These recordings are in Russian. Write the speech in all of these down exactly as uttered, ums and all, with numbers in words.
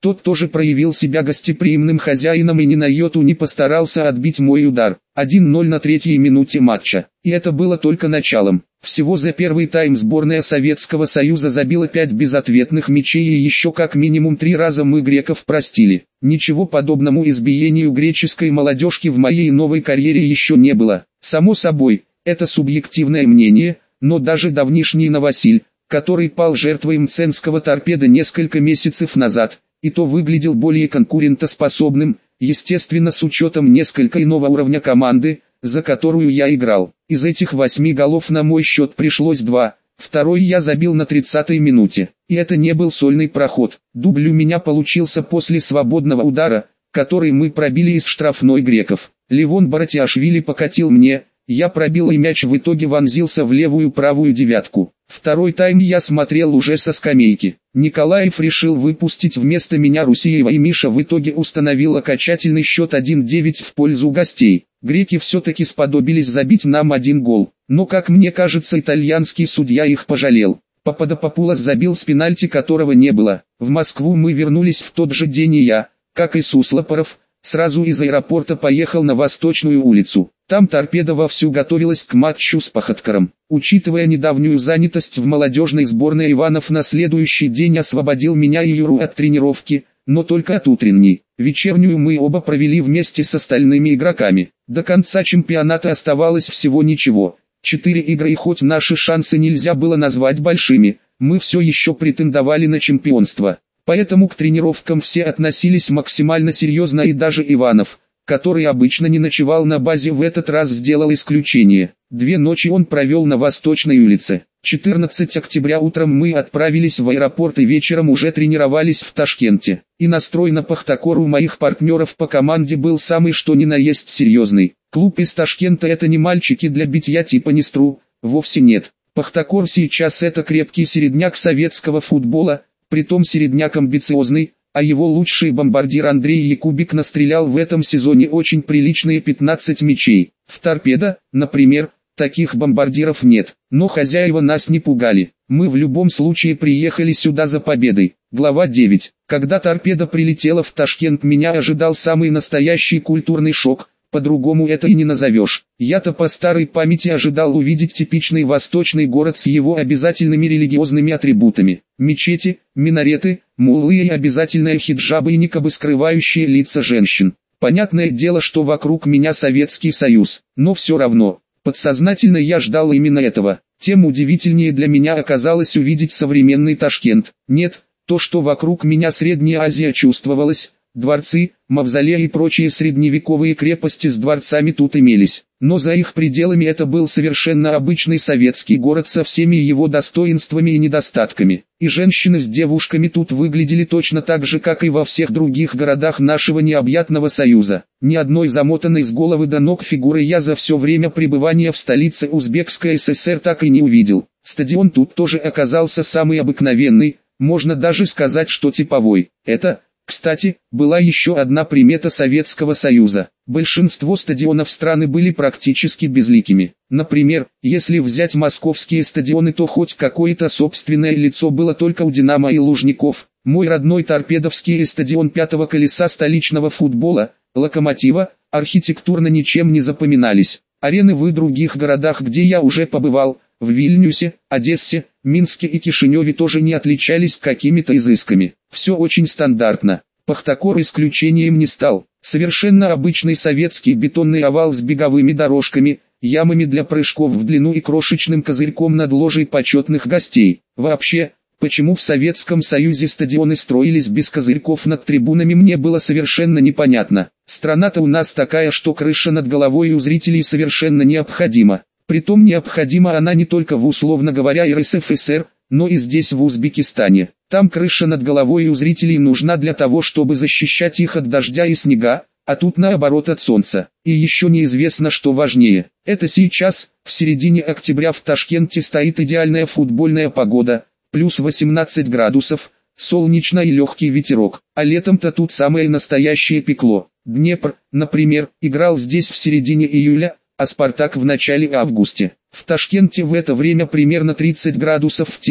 Тот тоже проявил себя гостеприимным хозяином и ни на йоту не постарался отбить мой удар. один ноль на третьей минуте матча. И это было только началом. Всего за первый тайм сборная Советского Союза забила пять безответных мячей и еще как минимум три раза мы греков простили. Ничего подобному избиению греческой молодежки в моей новой карьере еще не было. Само собой, это субъективное мнение, но даже давнишний Новосиль, который пал жертвой мценского торпеда несколько месяцев назад, и то выглядел более конкурентоспособным, естественно с учетом несколько иного уровня команды, за которую я играл. Из этих восьми голов на мой счет пришлось два, второй я забил на тридцатой минуте. И это не был сольный проход. Дубль у меня получился после свободного удара, который мы пробили из штрафной греков. Левон Баратиашвили покатил мне, я пробил и мяч в итоге вонзился в левую правую девятку. Второй тайм я смотрел уже со скамейки. Николаев решил выпустить вместо меня Русиева, и Миша в итоге установил окончательный счет один девять в пользу гостей. Греки все-таки сподобились забить нам один гол, но как мне кажется итальянский судья их пожалел. Пападопопулос забил с пенальти, которого не было. В Москву мы вернулись в тот же день, и я, как и Суслопоров, сразу из аэропорта поехал на Восточную улицу. Там торпеда вовсю готовилась к матчу с Пахоткаром. Учитывая недавнюю занятость в молодежной сборной, Иванов на следующий день освободил меня и Юру от тренировки, но только от утренней. Вечернюю мы оба провели вместе с остальными игроками. До конца чемпионата оставалось всего ничего. Четыре игры, и хоть наши шансы нельзя было назвать большими, мы все еще претендовали на чемпионство. Поэтому к тренировкам все относились максимально серьезно, и даже Иванов, который обычно не ночевал на базе, в этот раз сделал исключение. Две ночи он провел на Восточной улице. четырнадцатого октября утром мы отправились в аэропорт и вечером уже тренировались в Ташкенте. И настрой на Пахтакор у моих партнеров по команде был самый что ни на есть серьезный. Клуб из Ташкента — это не мальчики для битья типа Нестру, вовсе нет. Пахтакор сейчас это крепкий середняк советского футбола, притом середняк амбициозный, а его лучший бомбардир Андрей Якубик настрелял в этом сезоне очень приличные пятнадцать мячей. В Торпедо, например, таких бомбардиров нет, но хозяева нас не пугали. Мы в любом случае приехали сюда за победой. Глава девять. Когда Торпедо прилетела в Ташкент, меня ожидал самый настоящий культурный шок. По-другому это и не назовешь. Я-то по старой памяти ожидал увидеть типичный восточный город с его обязательными религиозными атрибутами. Мечети, минареты, муллы и обязательные хиджабы и никабы, скрывающие лица женщин. Понятное дело, что вокруг меня Советский Союз, но все равно, подсознательно я ждал именно этого. Тем удивительнее для меня оказалось увидеть современный Ташкент. Нет, то, что вокруг меня Средняя Азия чувствовалась. Дворцы, мавзолеи и прочие средневековые крепости с дворцами тут имелись, но за их пределами это был совершенно обычный советский город со всеми его достоинствами и недостатками. И женщины с девушками тут выглядели точно так же, как и во всех других городах нашего необъятного союза. Ни одной замотанной с головы до ног фигуры я за все время пребывания в столице Узбекской ССР так и не увидел. Стадион тут тоже оказался самый обыкновенный, можно даже сказать, что типовой. Это... Кстати, была еще одна примета Советского Союза. Большинство стадионов страны были практически безликими. Например, если взять московские стадионы, то хоть какое-то собственное лицо было только у «Динамо» и «Лужников». Мой родной Торпедовский стадион пятого колеса столичного футбола, «Локомотива», архитектурно ничем не запоминались. Арены в других городах, где я уже побывал, в Вильнюсе, Одессе, Минске и Кишиневе, тоже не отличались какими-то изысками. Все очень стандартно. Пахтакор исключением не стал. Совершенно обычный советский бетонный овал с беговыми дорожками, ямами для прыжков в длину и крошечным козырьком над ложей почетных гостей. Вообще, почему в Советском Союзе стадионы строились без козырьков над трибунами, мне было совершенно непонятно. Страна-то у нас такая, что крыша над головой у зрителей совершенно необходима. Притом необходима она не только в, условно говоря, эр эс эф эс эр, но и здесь, в Узбекистане. Там крыша над головой у зрителей нужна для того, чтобы защищать их от дождя и снега, а тут наоборот от солнца. И еще неизвестно, что важнее. Это сейчас, в середине октября, в Ташкенте стоит идеальная футбольная погода, плюс восемнадцать градусов, солнечно и легкий ветерок. А летом-то тут самое настоящее пекло. Днепр, например, играл здесь в середине июля, а Спартак в начале августа. В Ташкенте в это время примерно тридцать градусов в тени,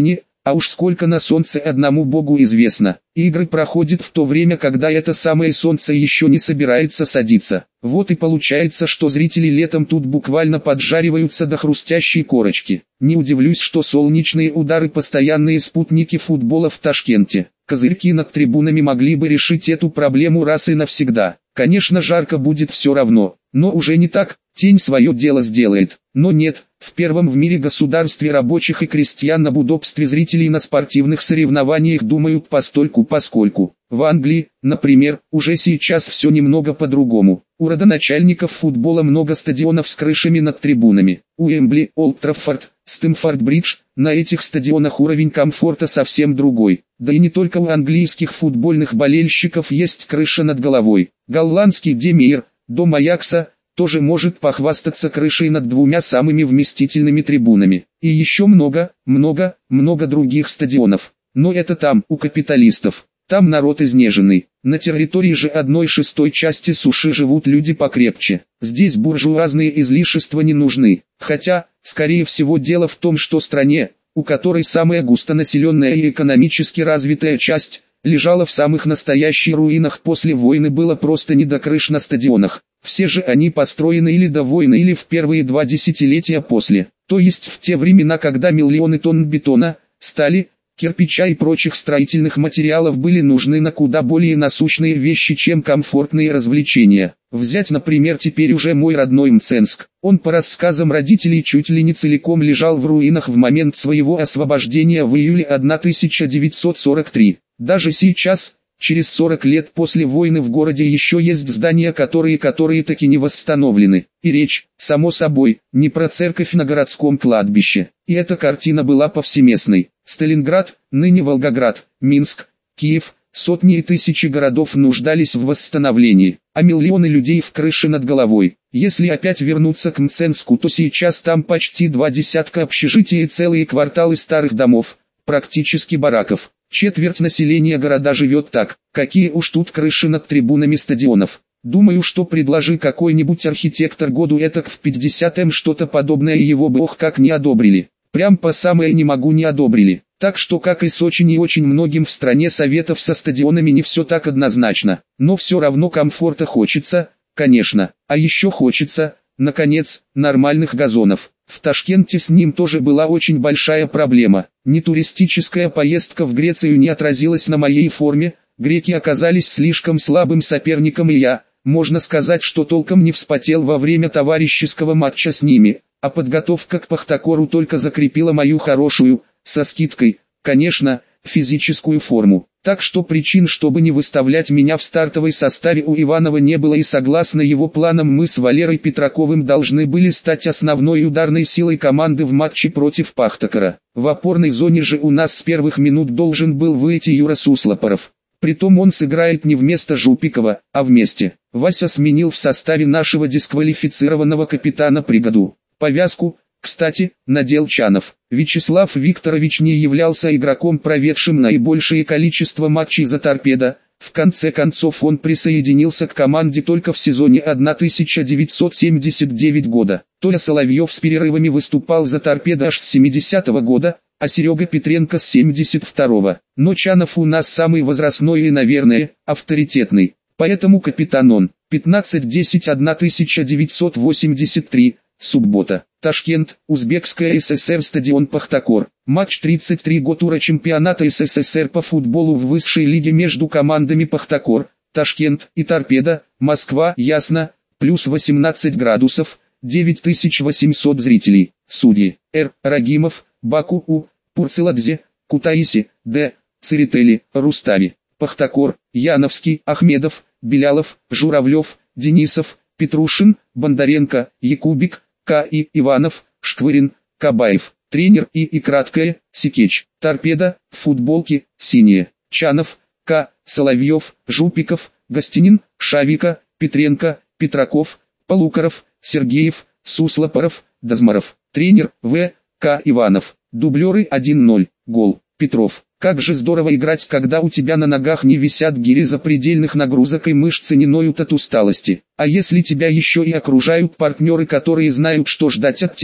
А уж сколько на солнце одному богу известно. Игры проходят в то время, когда это самое солнце еще не собирается садиться. Вот и получается, что зрители летом тут буквально поджариваются до хрустящей корочки. Не удивлюсь, что солнечные удары — постоянные спутники футбола в Ташкенте. Козырьки над трибунами могли бы решить эту проблему раз и навсегда. Конечно, жарко будет все равно, но уже не так, тень свое дело сделает. Но нет, в первом в мире государстве рабочих и крестьян об удобстве зрителей на спортивных соревнованиях думают постольку-поскольку. В Англии, например, уже сейчас все немного по-другому. У родоначальников футбола много стадионов с крышами над трибунами. Уэмбли, Олд Траффорд, Стэмфорд-Бридж, на этих стадионах уровень комфорта совсем другой. Да и не только у английских футбольных болельщиков есть крыша над головой. Голландский Де Мейер, дом Аякса, тоже может похвастаться крышей над двумя самыми вместительными трибунами. И еще много, много, много других стадионов. Но это там, у капиталистов. Там народ изнеженный. На территории же одной шестой части суши живут люди покрепче. Здесь буржуазные излишества не нужны. Хотя, скорее всего, дело в том, что стране, у которой самая густонаселенная и экономически развитая часть, лежала в самых настоящих руинах после войны, было просто не до крыш на стадионах. Все же они построены или до войны, или в первые два десятилетия после. То есть в те времена, когда миллионы тонн бетона, стали, кирпича и прочих строительных материалов были нужны на куда более насущные вещи, чем комфортные развлечения. Взять, например, теперь уже мой родной Мценск. Он, по рассказам родителей, чуть ли не целиком лежал в руинах в момент своего освобождения в июле тысяча девятьсот сорок третьего. Даже сейчас, через сорок лет после войны, в городе еще есть здания, которые которые таки не восстановлены. И речь, само собой, не про церковь на городском кладбище. И эта картина была повсеместной. Сталинград, ныне Волгоград, Минск, Киев, сотни и тысячи городов нуждались в восстановлении, а миллионы людей в крыше над головой. Если опять вернуться к Мценску, то сейчас там почти два десятка общежитий и целые кварталы старых домов, практически бараков. Четверть населения города живет так. Какие уж тут крыши над трибунами стадионов. Думаю, что предложи какой-нибудь архитектор году этак в пятидесятом что-то подобное, его бы ох как не одобрили. Прям по самое не могу не одобрили. Так что, как и с очень и очень многим в стране советов со стадионами, не все так однозначно. Но все равно комфорта хочется, конечно. А еще хочется, наконец, нормальных газонов. В Ташкенте с ним тоже была очень большая проблема. Ни туристическая поездка в Грецию не отразилась на моей форме, греки оказались слишком слабым соперником, и я, можно сказать, что толком не вспотел во время товарищеского матча с ними, а подготовка к Пахтакору только закрепила мою хорошую, со скидкой, конечно, физическую форму. Так что причин, чтобы не выставлять меня в стартовой составе, у Иванова не было, и согласно его планам мы с Валерой Петраковым должны были стать основной ударной силой команды в матче против Пахтакора. В опорной зоне же у нас с первых минут должен был выйти Юра Суслопоров. Притом он сыграет не вместо Жупикова, а вместе. Вася сменил в составе нашего дисквалифицированного капитана Пригоду. Повязку, кстати, надел Чанов. Вячеслав Викторович не являлся игроком, проведшим наибольшее количество матчей за «Торпедо». В конце концов он присоединился к команде только в сезоне тысяча девятьсот семьдесят девятого года. Толя Соловьев с перерывами выступал за «Торпедо» аж с семидесятого года, а Серега Петренко с семьдесят второго. Но Чанов у нас самый возрастной и, наверное, авторитетный. Поэтому капитан он. пятнадцать десять тысяча девятьсот восемьдесят три. Суббота. Ташкент, Узбекская ССР, стадион Пахтакор. Матч тридцать три го тура чемпионата СССР по футболу в высшей лиге между командами Пахтакор, Ташкент и Торпедо, Москва, Ясно, плюс восемнадцать градусов, девять тысяч восемьсот зрителей. Судьи: Р. Рагимов, Баку У, Пурцеладзе, Кутаиси, Д. Церетели, Рустави. Пахтакор: Яновский, Ахмедов, Белялов, Журавлев, Денисов, Петрушин, Бондаренко, Якубик, К. И. Иванов, Шквырин, Кабаев. Тренер И. И краткое, Сикеч. Торпедо, футболки, синие. Чанов, К. Соловьев, Жупиков, Гостинин, Шавика, Петренко, Петраков, Полукаров, Сергеев, Суслопоров, Дозмаров. Тренер В. К. Иванов. Дублеры один ноль. Гол. Петров. Как же здорово играть, когда у тебя на ногах не висят гири запредельных нагрузок и мышцы не ноют от усталости. А если тебя еще и окружают партнеры, которые знают, что ждать от тебя,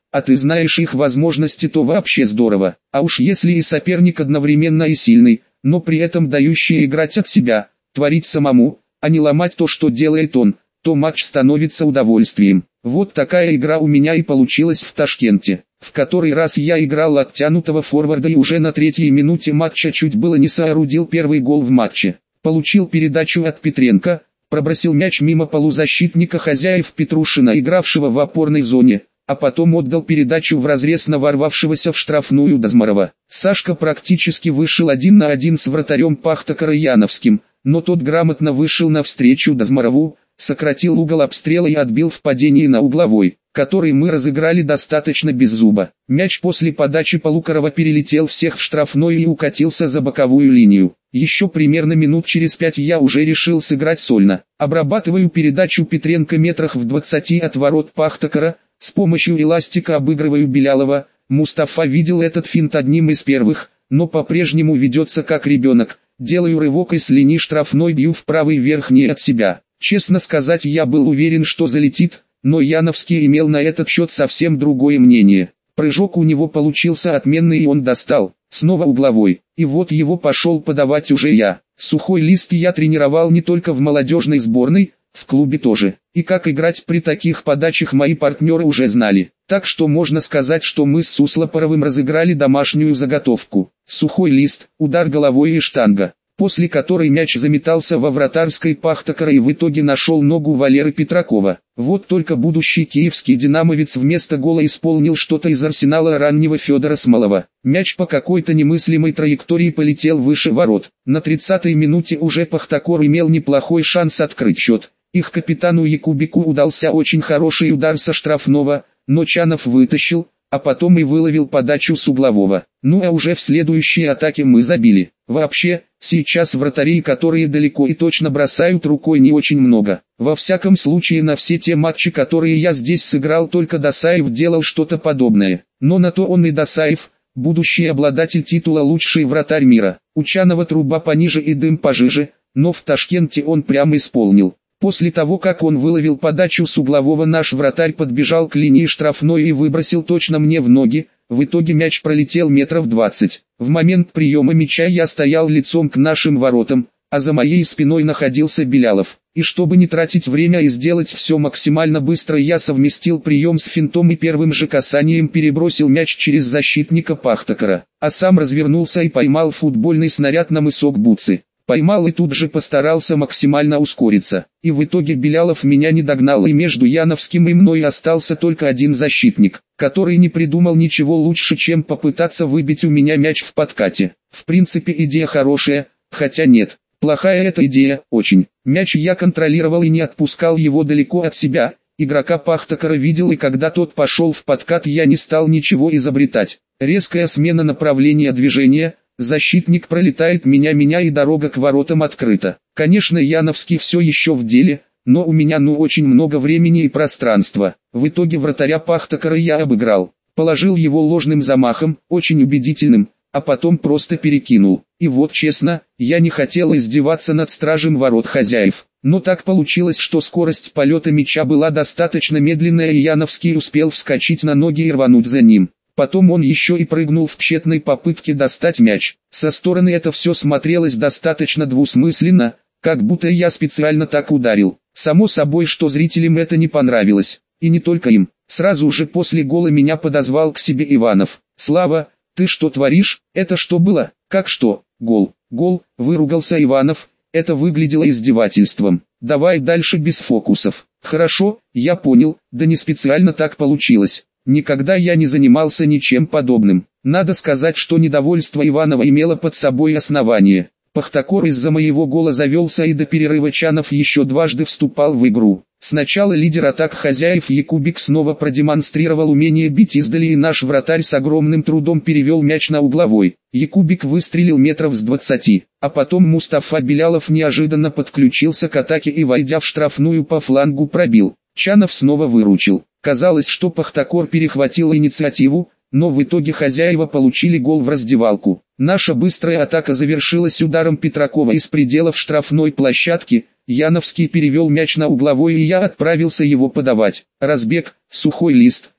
а ты знаешь их возможности, то вообще здорово. А уж если и соперник одновременно и сильный, но при этом дающий играть от себя, творить самому, а не ломать то, что делает он, то матч становится удовольствием. Вот такая игра у меня и получилась в Ташкенте, в который раз я играл оттянутого форварда и уже на третьей минуте матча чуть было не соорудил первый гол в матче. Получил передачу от Петренко, пробросил мяч мимо полузащитника хозяев Петрушина, игравшего в опорной зоне, а потом отдал передачу в разрез на ворвавшегося в штрафную Дозмарова. Сашка практически вышел один на один с вратарем Пахтакара Яновским, но тот грамотно вышел навстречу Дозмарову, сократил угол обстрела и отбил в падении на угловой, который мы разыграли достаточно без зуба. Мяч после подачи Полукарова перелетел всех в штрафной и укатился за боковую линию. Еще примерно минут через пять я уже решил сыграть сольно. Обрабатываю передачу Петренко метрах в двадцати от ворот Пахтакара, с помощью эластика обыгрываю Белялова. Мустафа видел этот финт одним из первых, но по-прежнему ведется как ребенок. Делаю рывок и с линии штрафной бью в правый верхний от себя. Честно сказать, я был уверен, что залетит, но Яновский имел на этот счет совсем другое мнение. Прыжок у него получился отменный и он достал, снова угловой, и вот его пошел подавать уже я. Сухой лист я тренировал не только в молодежной сборной, в клубе тоже. И как играть при таких подачах мои партнеры уже знали. Так что можно сказать, что мы с Суслопоровым разыграли домашнюю заготовку. Сухой лист, удар головой и штанга, после которой мяч заметался во вратарской Пахтакара и в итоге нашел ногу Валеры Петракова. Вот только будущий киевский динамовец вместо гола исполнил что-то из арсенала раннего Федора Смолова. Мяч по какой-то немыслимой траектории полетел выше ворот. На тридцатой минуте уже Пахтакор имел неплохой шанс открыть счет. Их капитану Якубику удался очень хороший удар со штрафного, но Чанов вытащил, а потом и выловил подачу с углового. Ну а уже в следующей атаке мы забили. Вообще, сейчас вратарей, которые далеко и точно бросают рукой, не очень много. Во всяком случае, на все те матчи, которые я здесь сыграл, только Досаев делал что-то подобное. Но на то он и Досаев, будущий обладатель титула «Лучший вратарь мира». У Чанова труба пониже и дым пожиже, но в Ташкенте он прямо исполнил. После того, как он выловил подачу с углового, наш вратарь подбежал к линии штрафной и выбросил точно мне в ноги. В итоге мяч пролетел метров двадцать. В момент приема мяча я стоял лицом к нашим воротам, а за моей спиной находился Белялов. И чтобы не тратить время и сделать все максимально быстро, я совместил прием с финтом и первым же касанием перебросил мяч через защитника Пахтакара, а сам развернулся и поймал футбольный снаряд на мысок Буцы. Поймал и тут же постарался максимально ускориться. И в итоге Белялов меня не догнал, и между Яновским и мной остался только один защитник, который не придумал ничего лучше, чем попытаться выбить у меня мяч в подкате. В принципе, идея хорошая, хотя нет, плохая эта идея, очень. Мяч я контролировал и не отпускал его далеко от себя. Игрока Пахтакара видел, и когда тот пошел в подкат, я не стал ничего изобретать. Резкая смена направления движения. Защитник пролетает меня-меня и дорога к воротам открыта. Конечно, Яновский все еще в деле, но у меня ну очень много времени и пространства. В итоге вратаря Пахтакара я обыграл. Положил его ложным замахом, очень убедительным, а потом просто перекинул. И вот честно, я не хотел издеваться над стражем ворот хозяев. Но так получилось, что скорость полета мяча была достаточно медленная, и Яновский успел вскочить на ноги и рвануть за ним. Потом он еще и прыгнул в тщетной попытке достать мяч. Со стороны это все смотрелось достаточно двусмысленно, как будто я специально так ударил. Само собой, что зрителям это не понравилось. И не только им. Сразу же после гола меня подозвал к себе Иванов. «Слава, ты что творишь? Это что было? Как что? Гол, гол», выругался Иванов. Это выглядело издевательством. «Давай дальше без фокусов». «Хорошо, я понял, да не специально так получилось. Никогда я не занимался ничем подобным». Надо сказать, что недовольство Иванова имело под собой основание. Пахтакор из-за моего гола завелся, и до перерыва Чанов еще дважды вступал в игру. Сначала лидер атак хозяев Якубик снова продемонстрировал умение бить издали, и наш вратарь с огромным трудом перевел мяч на угловой. Якубик выстрелил метров с двадцати, а потом Мустафа Белялов неожиданно подключился к атаке и, войдя в штрафную, по флангу пробил. Чанов снова выручил. Казалось, что Пахтакор перехватил инициативу, но в итоге хозяева получили гол в раздевалку. Наша быстрая атака завершилась ударом Петракова из пределов штрафной площадки. Яновский перевел мяч на угловой, и я отправился его подавать. Разбег, сухой лист,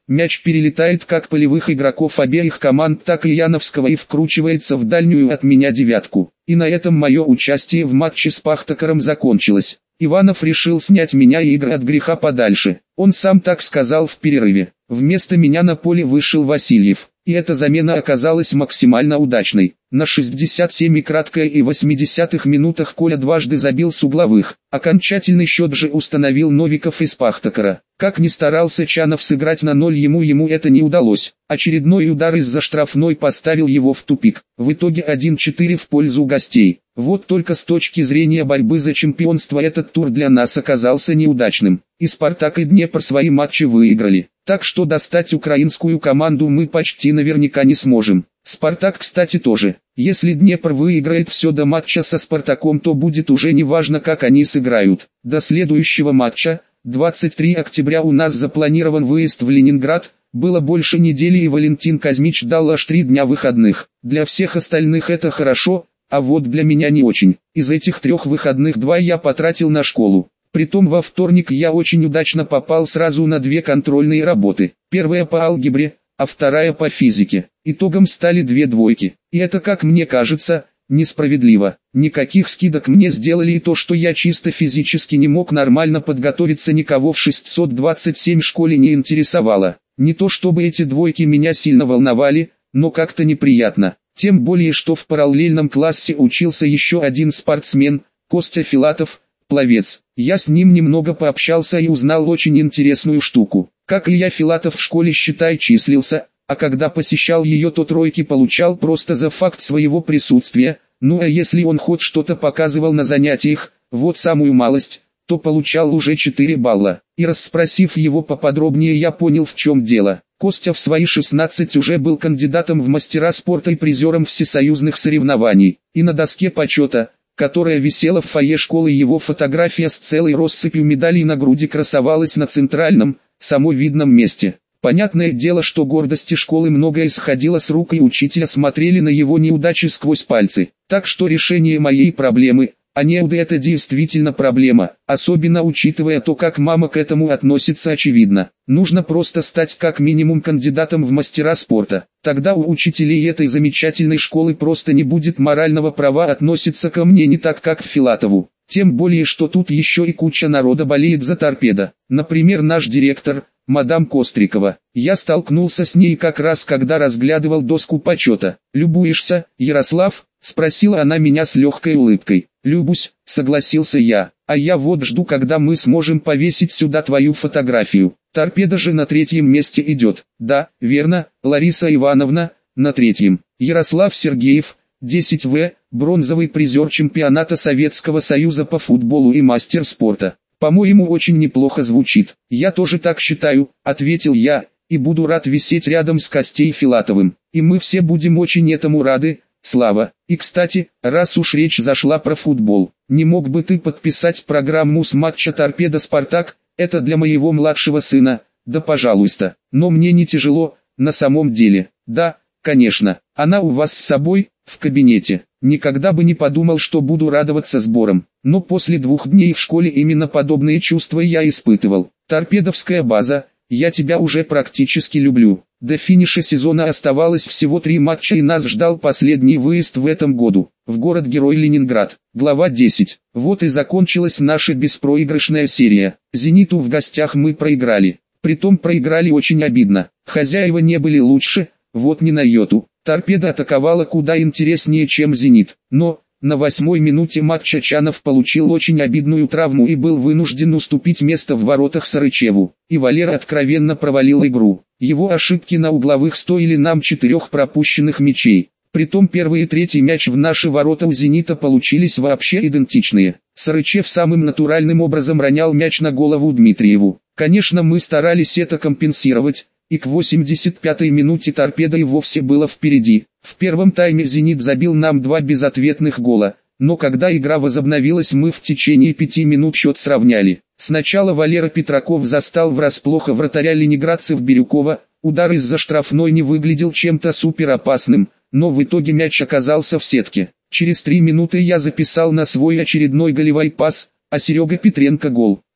мяч перелетает как полевых игроков обеих команд, так и Яновского и вкручивается в дальнюю от меня девятку. И на этом мое участие в матче с Пахтакаром закончилось. Иванов решил снять меня и игры от греха подальше. Он сам так сказал в перерыве. Вместо меня на поле вышел Васильев. И эта замена оказалась максимально удачной. На шестьдесят семь краткой и восьмидесятых минутах Коля дважды забил с угловых. Окончательный счет же установил Новиков из Пахтакара. Как ни старался Чанов сыграть на ноль, ему ему это не удалось. Очередной удар из-за штрафной поставил его в тупик. В итоге один-четыре в пользу гостей. Вот только с точки зрения борьбы за чемпионство этот тур для нас оказался неудачным. И Спартак, и Днепр свои матчи выиграли. Так что достать украинскую команду мы почти наверняка не сможем. Спартак, кстати, тоже. Если Днепр выиграет все до матча со Спартаком, то будет уже не важно, как они сыграют. До следующего матча, двадцать третьего октября, у нас запланирован выезд в Ленинград. Было больше недели, и Валентин Казмич дал аж три дня выходных. Для всех остальных это хорошо, а вот для меня не очень. Из этих трех выходных два я потратил на школу. Притом во вторник я очень удачно попал сразу на две контрольные работы. Первая по алгебре, а вторая по физике. Итогом стали две двойки. И это, как мне кажется, несправедливо. Никаких скидок мне сделали, и то, что я чисто физически не мог нормально подготовиться, никого в шестьсот двадцать семь школе не интересовало. Не то чтобы эти двойки меня сильно волновали, но как-то неприятно. Тем более, что в параллельном классе учился еще один спортсмен, Костя Филатов, пловец. Я с ним немного пообщался и узнал очень интересную штуку. Как Илья Филатов в школе, считай, числился, а когда посещал ее, то тройки получал просто за факт своего присутствия. Ну а если он хоть что-то показывал на занятиях, вот самую малость, то получал уже четыре балла. И расспросив его поподробнее, я понял, в чем дело. Костя в свои шестнадцать уже был кандидатом в мастера спорта и призером всесоюзных соревнований. И на доске почета, которая висела в фойе школы, его фотография с целой россыпью медалей на груди красовалась на центральном, само видном месте. Понятное дело, что гордости школы многое сходило с рук, и учителя смотрели на его неудачи сквозь пальцы. Так что решение моей проблемы, а неуды, это действительно проблема, особенно учитывая то, как мама к этому относится, очевидно. Нужно просто стать как минимум кандидатом в мастера спорта. Тогда у учителей этой замечательной школы просто не будет морального права относиться ко мне не так, как к Филатову. Тем более, что тут еще и куча народа болеет за Торпедо. Например, наш директор, мадам Кострикова. Я столкнулся с ней как раз когда разглядывал доску почета. «Любуешься, Ярослав?» — спросила она меня с легкой улыбкой. «Любусь», — согласился я. «А я вот жду, когда мы сможем повесить сюда твою фотографию. Торпедо же на третьем месте идет». «Да, верно, Лариса Ивановна, на третьем». Ярослав Сергеев, десять вэ, бронзовый призер чемпионата Советского Союза по футболу и мастер спорта. «По-моему, очень неплохо звучит». «Я тоже так считаю», — ответил я, «и буду рад висеть рядом с Костей Филатовым. И мы все будем очень этому рады, Слава. И кстати, раз уж речь зашла про футбол, не мог бы ты подписать программу с матча Торпедо-Спартак? Это для моего младшего сына». «Да пожалуйста, но мне не тяжело, на самом деле». «Да, конечно, она у вас с собой, в кабинете». Никогда бы не подумал, что буду радоваться сборам, но после двух дней в школе именно подобные чувства я испытывал. Торпедовская база, я тебя уже практически люблю. До финиша сезона оставалось всего три матча, и нас ждал последний выезд в этом году, в город-герой Ленинград. Глава десять. Вот и закончилась наша беспроигрышная серия. «Зениту» в гостях мы проиграли. Притом проиграли очень обидно. Хозяева не были лучше, вот ни на йоту. «Торпедо» атаковала куда интереснее, чем «Зенит». Но, на восьмой минуте матча Чанов получил очень обидную травму и был вынужден уступить место в воротах Сарычеву. И Валера откровенно провалил игру. Его ошибки на угловых стоили нам четырех пропущенных мячей. Притом первый и третий мяч в наши ворота у «Зенита» получились вообще идентичные. Сарычев самым натуральным образом ронял мяч на голову Дмитриеву. Конечно, мы старались это компенсировать, и к восемьдесят пятой минуте «Торпедо» и вовсе было впереди. В первом тайме «Зенит» забил нам два безответных гола, но когда игра возобновилась, мы в течение пяти минут счет сравняли. Сначала Валера Петраков застал врасплох вратаря ленинградцев Бирюкова, удар из-за штрафной не выглядел чем-то суперопасным, но в итоге мяч оказался в сетке. Через три минуты я записал на свой очередной голевой пас, а Серега Петренко гол.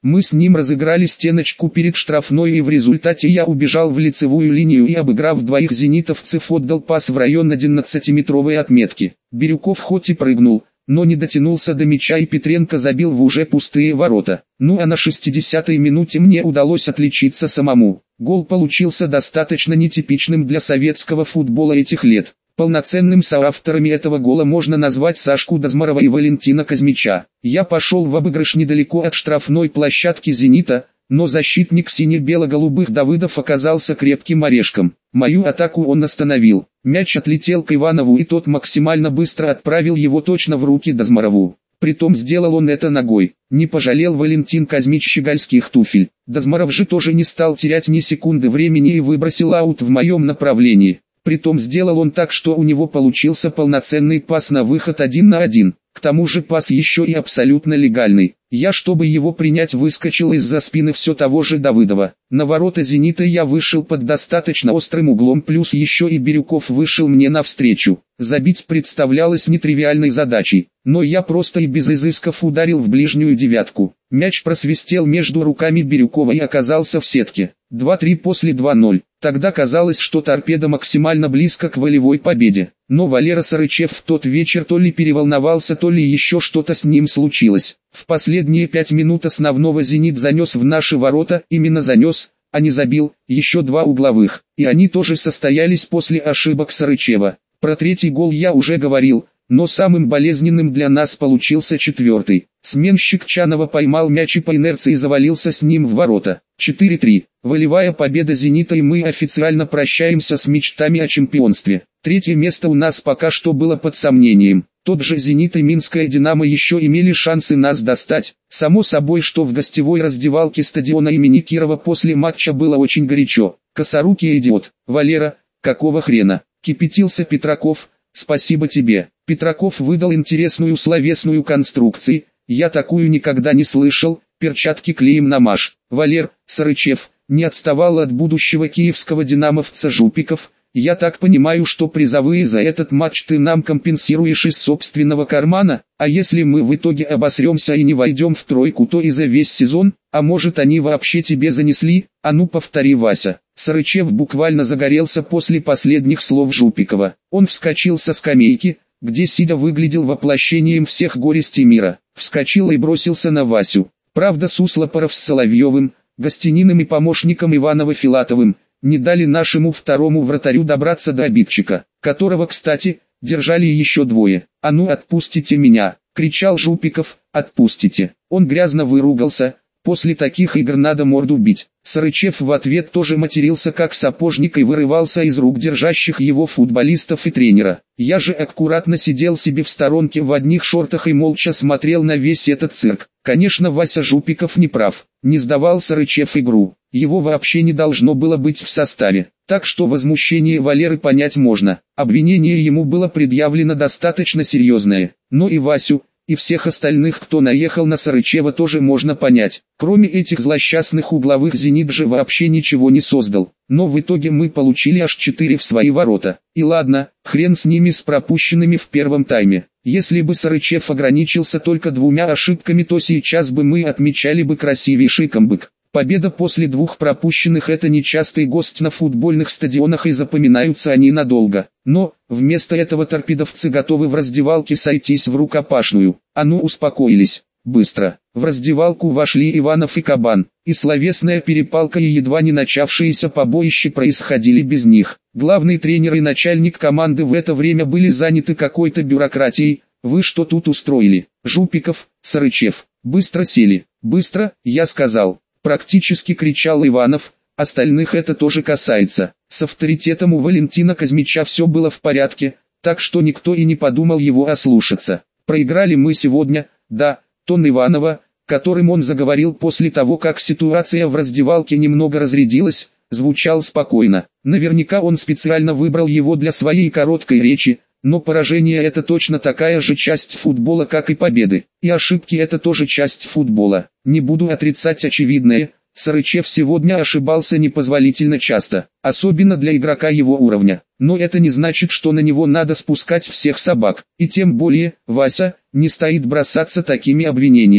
Мы с ним разыграли стеночку перед штрафной, и в результате я убежал в лицевую линию и, обыграв двоих зенитовцев, отдал пас в район одиннадцатиметровой отметки. Бирюков хоть и прыгнул, но не дотянулся до мяча, и Петренко забил в уже пустые ворота. Ну а на шестидесятой минуте мне удалось отличиться самому. Гол получился достаточно нетипичным для советского футбола этих лет. Полноценным соавторами этого гола можно назвать Сашку Дозмарова и Валентина Казмича. Я пошел в обыгрыш недалеко от штрафной площадки «Зенита», но защитник сине-бело-голубых Давыдов оказался крепким орешком. Мою атаку он остановил. Мяч отлетел к Иванову, и тот максимально быстро отправил его точно в руки Дозмарову. Притом сделал он это ногой. Не пожалел Валентин Казмич щегольских туфель. Дозмаров же тоже не стал терять ни секунды времени и выбросил аут в моем направлении. Притом сделал он так, что у него получился полноценный пас на выход один на один. К тому же пас еще и абсолютно легальный. Я, чтобы его принять, выскочил из-за спины все того же Давыдова. На ворота «Зенита» я вышел под достаточно острым углом, плюс еще и Бирюков вышел мне навстречу. Забить представлялось нетривиальной задачей, но я просто и без изысков ударил в ближнюю девятку. Мяч просвистел между руками Бирюкова и оказался в сетке. два-три после два ноль. Тогда казалось, что торпеда максимально близко к волевой победе. Но Валера Сарычев в тот вечер то ли переволновался, то ли еще что-то с ним случилось. В последние пять минут основного «Зенит» занес в наши ворота, именно занес, а не забил, еще два угловых. И они тоже состоялись после ошибок Сарычева. Про третий гол я уже говорил, но самым болезненным для нас получился четвертый. Сменщик Чанова поймал мяч и по инерции завалился с ним в ворота. четыре-три. Волевая победа «Зенита», и мы официально прощаемся с мечтами о чемпионстве. Третье место у нас пока что было под сомнением. Тот же «Зенит» и Минская «Динамо» еще имели шансы нас достать. Само собой, что в гостевой раздевалке стадиона имени Кирова после матча было очень горячо. Косорукий идиот. Валера, какого хрена? Кипятился Петраков. Спасибо тебе. Петраков выдал интересную словесную конструкцию. Я такую никогда не слышал. Перчатки клеем намажь. Валер Сарычев не отставал от будущего киевского динамовца Жупиков. Я так понимаю, что призовые за этот матч ты нам компенсируешь из собственного кармана, а если мы в итоге обосремся и не войдем в тройку, то и за весь сезон, а может они вообще тебе занесли, а ну повтори, Вася. Сарычев буквально загорелся после последних слов Жупикова. Он вскочил со скамейки, где сидя выглядел воплощением всех горестей мира, вскочил и бросился на Васю. Правда, Суслопоров с Соловьевым, Гостининым и помощником Иванова-Филатовым не дали нашему второму вратарю добраться до обидчика, которого, кстати, держали еще двое. «А ну отпустите меня!» — кричал Жупиков. «Отпустите!» Он грязно выругался. После таких игр надо морду бить. Сарычев в ответ тоже матерился как сапожник и вырывался из рук держащих его футболистов и тренера. Я же аккуратно сидел себе в сторонке в одних шортах и молча смотрел на весь этот цирк. Конечно, Вася Жупиков не прав. Не сдавал Сарычев игру. Его вообще не должно было быть в составе. Так что возмущение Валеры понять можно. Обвинение ему было предъявлено достаточно серьезное. Но и Васю, и всех остальных, кто наехал на Сарычева, тоже можно понять. Кроме этих злосчастных угловых, «Зенит» же вообще ничего не создал. Но в итоге мы получили аж четыре в свои ворота. И ладно, хрен с ними, с пропущенными в первом тайме. Если бы Сарычев ограничился только двумя ошибками, то сейчас бы мы отмечали бы красивейший камбэк. Победа после двух пропущенных — это нечастый гость на футбольных стадионах, и запоминаются они надолго. Но, вместо этого торпедовцы готовы в раздевалке сойтись в рукопашную. А ну успокоились. Быстро. В раздевалку вошли Иванов и Кабан, и словесная перепалка и едва не начавшиеся побоища происходили без них. Главный тренер и начальник команды в это время были заняты какой-то бюрократией. «Вы что тут устроили?» «Жупиков, Сарычев, быстро сели». «Быстро», я сказал. Практически кричал Иванов. Остальных это тоже касается. С авторитетом у Валентина Казмича все было в порядке, так что никто и не подумал его ослушаться. Проиграли мы сегодня, да. Тон Иванова, которым он заговорил после того, как ситуация в раздевалке немного разрядилась, звучал спокойно. Наверняка он специально выбрал его для своей короткой речи, но поражение — это точно такая же часть футбола, как и победы. И ошибки — это тоже часть футбола. Не буду отрицать очевидное. Сарычев сегодня ошибался непозволительно часто, особенно для игрока его уровня. Но это не значит, что на него надо спускать всех собак. И тем более, Вася, не стоит бросаться такими обвинениями.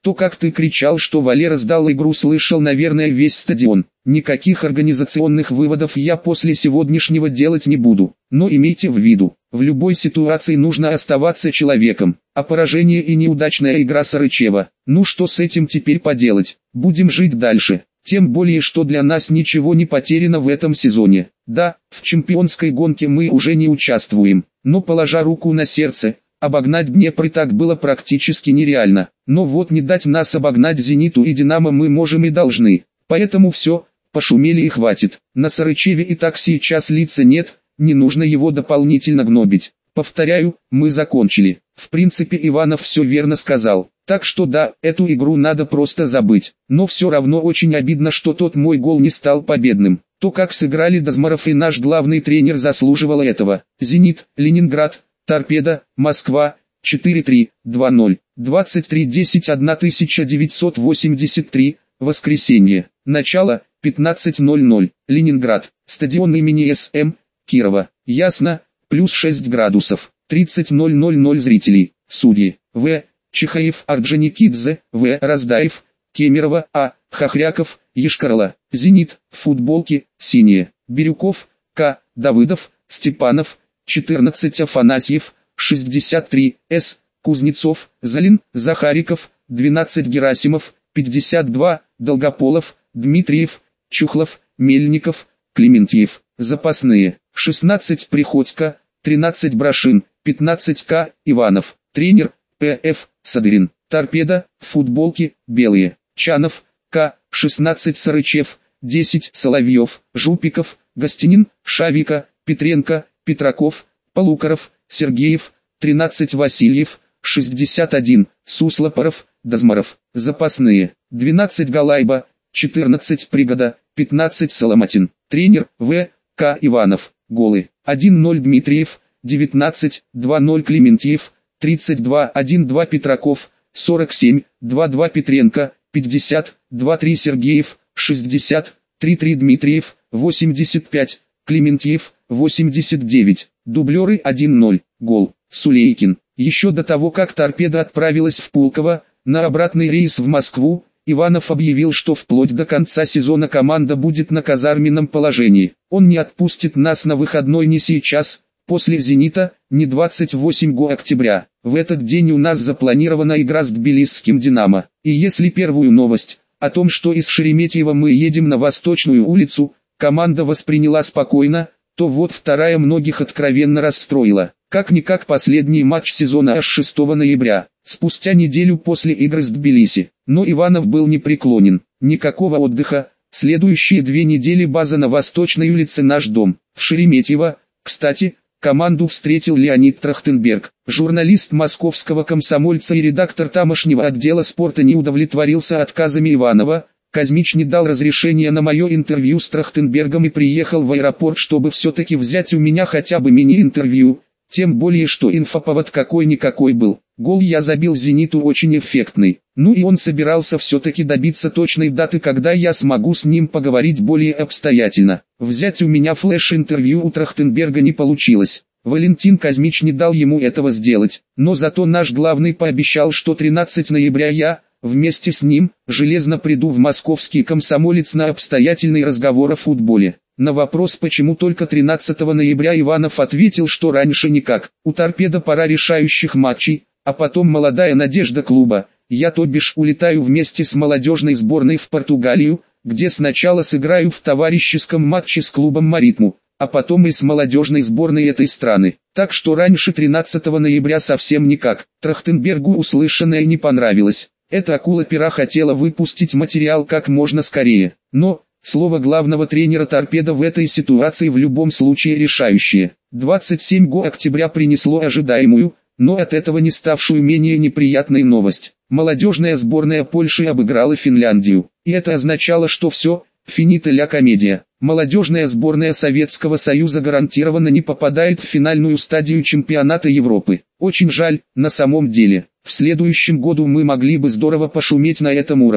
То, как ты кричал, что Валера сдал игру, слышал, наверное, весь стадион. Никаких организационных выводов я после сегодняшнего делать не буду. Но имейте в виду, в любой ситуации нужно оставаться человеком. А поражение и неудачная игра Сарычева. Ну что с этим теперь поделать? Будем жить дальше. Тем более, что для нас ничего не потеряно в этом сезоне. Да, в чемпионской гонке мы уже не участвуем. Но, положа руку на сердце, обогнать Днепр и так было практически нереально. Но вот не дать нас обогнать Зениту и Динамо мы можем и должны. Поэтому все, пошумели и хватит. На Сарычеве и так сейчас лица нет, не нужно его дополнительно гнобить. Повторяю, мы закончили. В принципе, Иванов все верно сказал. Так что да, эту игру надо просто забыть. Но все равно очень обидно, что тот мой гол не стал победным. То, как сыграли Дозмаров и наш главный тренер, заслуживало этого. Зенит, Ленинград, Торпедо, Москва, четыре три, два ноль, двадцать три десять тысяча девятьсот восемьдесят три, воскресенье. Начало, пятнадцать ноль ноль, Ленинград, стадион имени С М, Кирова. Ясно, плюс шесть градусов, тридцать ноль ноль ноль зрителей. Судьи: В. Чехаев, Орджоникидзе, В. Раздаев, Кемерова, А. Хохряков, Ешкарла. Зенит, футболки, синие. Бирюков, К. Давыдов, Степанов, четырнадцать. Афанасьев, шестьдесят три. С. Кузнецов, Залин, Захариков, двенадцать. Герасимов, пятьдесят два. Долгополов, Дмитриев, Чухлов, Мельников, Клементьев. Запасные: шестнадцать. Приходько, тринадцать. Брашин, пятнадцать. К. Иванов. Тренер: П Ф. Садырин. Торпедо, футболки, белые. Чанов, К. шестнадцать. Сарычев, десять. Соловьев, Жупиков, Гостинин, Шавика, Петренко, Петраков, Полукаров, Сергеев, тринадцать. Васильев, шестьдесят один. Суслопоров, Дозмаров. Запасные: двенадцать. Галайба, четырнадцать. Пригода, пятнадцать. Соломатин. Тренер: В. К. Иванов. Голы: один ноль. Дмитриев, девятнадцать. два ноль. Клементьев, тридцать два. один два. Петраков, сорок семь. два два. Петренко, пятьдесят. два три. Сергеев, шестьдесят. три три. Дмитриев, восемьдесят пять. Клементьев, восемьдесят девять. Дублеры: один ноль. Гол: Сулейкин. Еще до того, как Торпедо отправилась в Пулково на обратный рейс в Москву, Иванов объявил, что вплоть до конца сезона команда будет на казарменном положении. Он не отпустит нас на выходной ни сейчас, после «Зенита», ни двадцать восьмого октября. В этот день у нас запланирована игра с тбилисским «Динамо». И если первую новость, о том, что из Шереметьево мы едем на Восточную улицу, команда восприняла спокойно, то вот вторая многих откровенно расстроила. Как-никак последний матч сезона аж шестого ноября, спустя неделю после игры с Тбилиси. Но Иванов был непреклонен. Никакого отдыха. Следующие две недели база на Восточной улице «Наш дом». В Шереметьево, кстати, команду встретил Леонид Трахтенберг. Журналист московского «Комсомольца» и редактор тамошнего отдела спорта не удовлетворился отказами Иванова. Казмич не дал разрешения на мое интервью с Трахтенбергом и приехал в аэропорт, чтобы все-таки взять у меня хотя бы мини-интервью. Тем более, что инфоповод какой-никакой был. Гол я забил «Зениту» очень эффектный. Ну и он собирался все-таки добиться точной даты, когда я смогу с ним поговорить более обстоятельно. Взять у меня флеш-интервью у Трахтенберга не получилось. Валентин Казмич не дал ему этого сделать. Но зато наш главный пообещал, что тринадцатого ноября я, вместе с ним, железно приду в московский «Комсомолец» на обстоятельный разговор о футболе. На вопрос, почему только тринадцатого ноября, Иванов ответил, что раньше никак. У «Торпедо» пора решающих матчей, а потом молодая надежда клуба. Я то бишь улетаю вместе с молодежной сборной в Португалию, где сначала сыграю в товарищеском матче с клубом «Маритму», а потом и с молодежной сборной этой страны. Так что раньше тринадцатого ноября совсем никак. Трахтенбергу услышанное не понравилось. Эта акула-пера хотела выпустить материал как можно скорее. Но слово главного тренера «Торпедо» в этой ситуации в любом случае решающее. двадцать седьмого октября принесло ожидаемую, но от этого не ставшую менее неприятной новость. Молодежная сборная Польши обыграла Финляндию. И это означало, что все, финита ля комедия. Молодежная сборная Советского Союза гарантированно не попадает в финальную стадию чемпионата Европы. Очень жаль, на самом деле. В следующем году мы могли бы здорово пошуметь на этом уровне.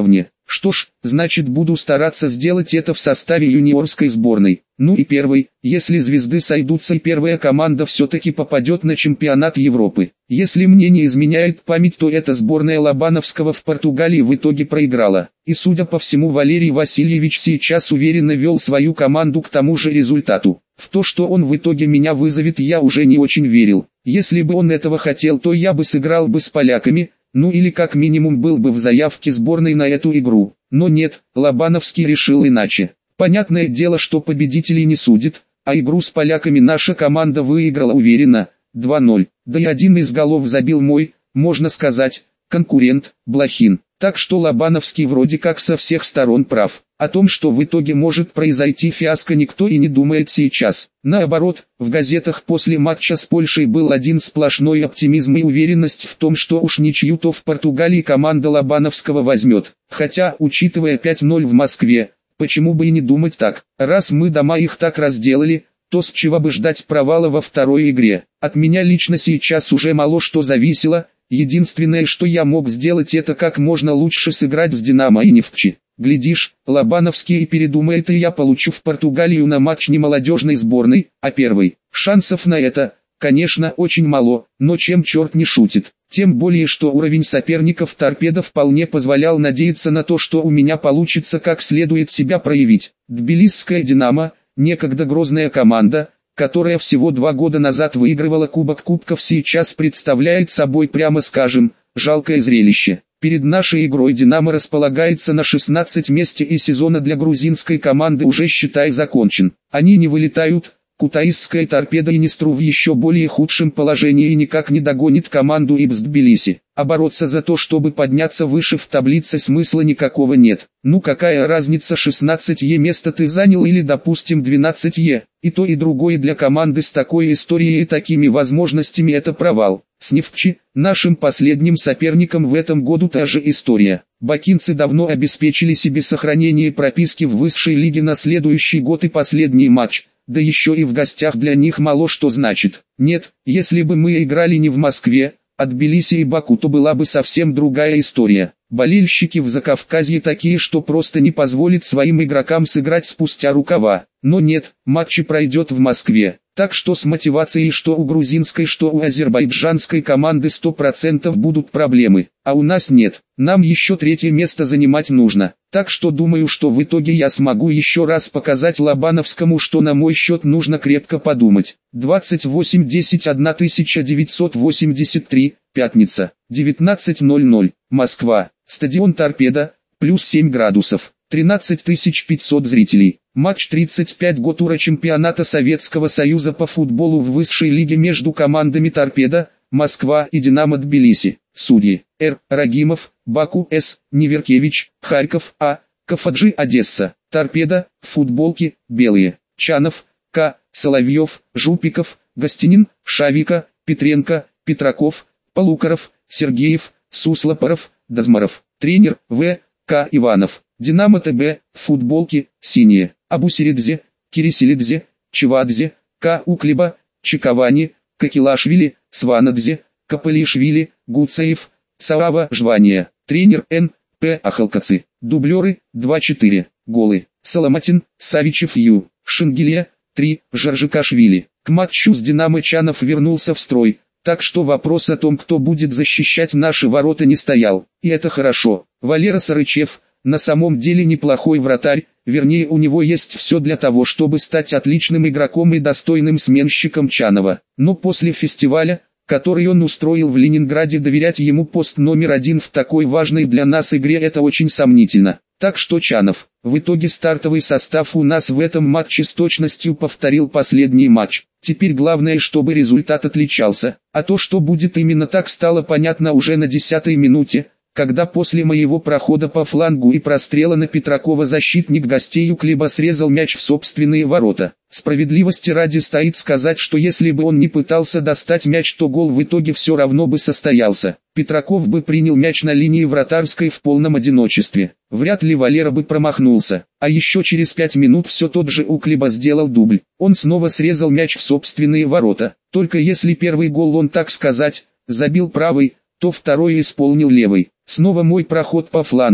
Что ж, значит буду стараться сделать это в составе юниорской сборной. Ну и первый, если звезды сойдутся и первая команда все-таки попадет на чемпионат Европы. Если мне не изменяет память, то эта сборная Лобановского в Португалии в итоге проиграла. И судя по всему, Валерий Васильевич сейчас уверенно вел свою команду к тому же результату. В то, что он в итоге меня вызовет, я уже не очень верил. Если бы он этого хотел, то я бы сыграл бы с поляками, ну или как минимум был бы в заявке сборной на эту игру. Но нет, Лобановский решил иначе. Понятное дело, что победителей не судит, а игру с поляками наша команда выиграла уверенно, два ноль. Да и один из голов забил мой, можно сказать, конкурент, Блохин. Так что Лобановский вроде как со всех сторон прав. О том, что в итоге может произойти фиаско, никто и не думает сейчас. Наоборот, в газетах после матча с Польшей был один сплошной оптимизм и уверенность в том, что уж ничью то в Португалии команда Лобановского возьмет. Хотя, учитывая пять ноль в Москве, почему бы и не думать так? Раз мы дома их так разделали, то с чего бы ждать провала во второй игре? От меня лично сейчас уже мало что зависело. Единственное, что я мог сделать, это как можно лучше сыграть с Динамо и Нефчи. Глядишь, Лобановский и передумает, и я получу в Португалию на матч не молодежной сборной, а первой. Шансов на это, конечно, очень мало, но чем черт не шутит. Тем более, что уровень соперников Торпедо вполне позволял надеяться на то, что у меня получится как следует себя проявить. Тбилисская «Динамо», некогда грозная команда, которая всего два года назад выигрывала Кубок Кубков, сейчас представляет собой, прямо скажем, жалкое зрелище. Перед нашей игрой «Динамо» располагается на шестнадцатом месте, и сезона для грузинской команды уже, считай, закончен. Они не вылетают, кутаисская «Торпедо» и Нестру в еще более худшем положении и никак не догонит команду ИБС Тбилиси. А бороться за то, чтобы подняться выше в таблице, смысла никакого нет. Ну какая разница, шестнадцатое место ты занял или, допустим, двенадцатое? И то и другое для команды с такой историей и такими возможностями — это провал. С Нефчи, нашим последним соперником в этом году, та же история. Бакинцы давно обеспечили себе сохранение прописки в высшей лиге на следующий год, и последний матч, да еще и в гостях, для них мало что значит. Нет, если бы мы играли не в Москве, а Тбилиси и Баку, то была бы совсем другая история. Болельщики в Закавказье такие, что просто не позволят своим игрокам сыграть спустя рукава. Но нет, матч пройдет в Москве. Так что с мотивацией что у грузинской, что у азербайджанской команды сто процентов будут проблемы. А у нас нет. Нам еще третье место занимать нужно. Так что думаю, что в итоге я смогу еще раз показать Лобановскому, что на мой счет нужно крепко подумать. двадцать восемь десять тысяча девятьсот восемьдесят три, пятница, девятнадцать ноль ноль, Москва, стадион «Торпедо», плюс семь градусов, тринадцать тысяч пятьсот зрителей. Матч тридцать пять го тура чемпионата Советского Союза по футболу в высшей лиге между командами «Торпедо», Москва и «Динамо» Тбилиси. Судьи: Р. Рагимов, Баку С. Неверкевич, Харьков А. Кафаджи, Одесса. «Торпедо», футболки, белые. Чанов, К. Соловьев, Жупиков, Гостинин, Шавика, Петренко, Петраков, Полукаров, Сергеев, Суслопоров, Дозмаров. Тренер: В. К. Иванов. «Динамо» ТБ, футболки, синие. Абусеридзе, Кирисилидзе, Чевадзе, К. Уклиба, Чиковани, Какилашвили, Сванадзе, Капалишвили, Гуцаев, Саава, Жвания. Тренер: Н. П. Ахалкацы. Дублеры: два четыре. Голы: Соломатин, Савичев Ю. Шенгелья: три. Жаржикашвили. К матчу с «Динамо» Чанов вернулся в строй, так что вопрос о том, кто будет защищать наши ворота, не стоял. И это хорошо. Валера Сарычев на самом деле неплохой вратарь, вернее, у него есть все для того, чтобы стать отличным игроком и достойным сменщиком Чанова. Но после фестиваля, который он устроил в Ленинграде, доверять ему пост номер один в такой важной для нас игре — это очень сомнительно. Так что Чанов, в итоге стартовый состав у нас в этом матче с точностью повторил последний матч. Теперь главное, чтобы результат отличался, а то, что будет именно так, стало понятно уже на десятой минуте, когда после моего прохода по флангу и прострела на Петракова защитник гостей Уклиба срезал мяч в собственные ворота. Справедливости ради стоит сказать, что если бы он не пытался достать мяч, то гол в итоге все равно бы состоялся. Петраков бы принял мяч на линии вратарской в полном одиночестве. Вряд ли Валера бы промахнулся. А еще через пять минут все тот же Уклиба сделал дубль. Он снова срезал мяч в собственные ворота. Только если первый гол он, так сказать, забил правый, то второй исполнил левый. Снова мой проход по флангу,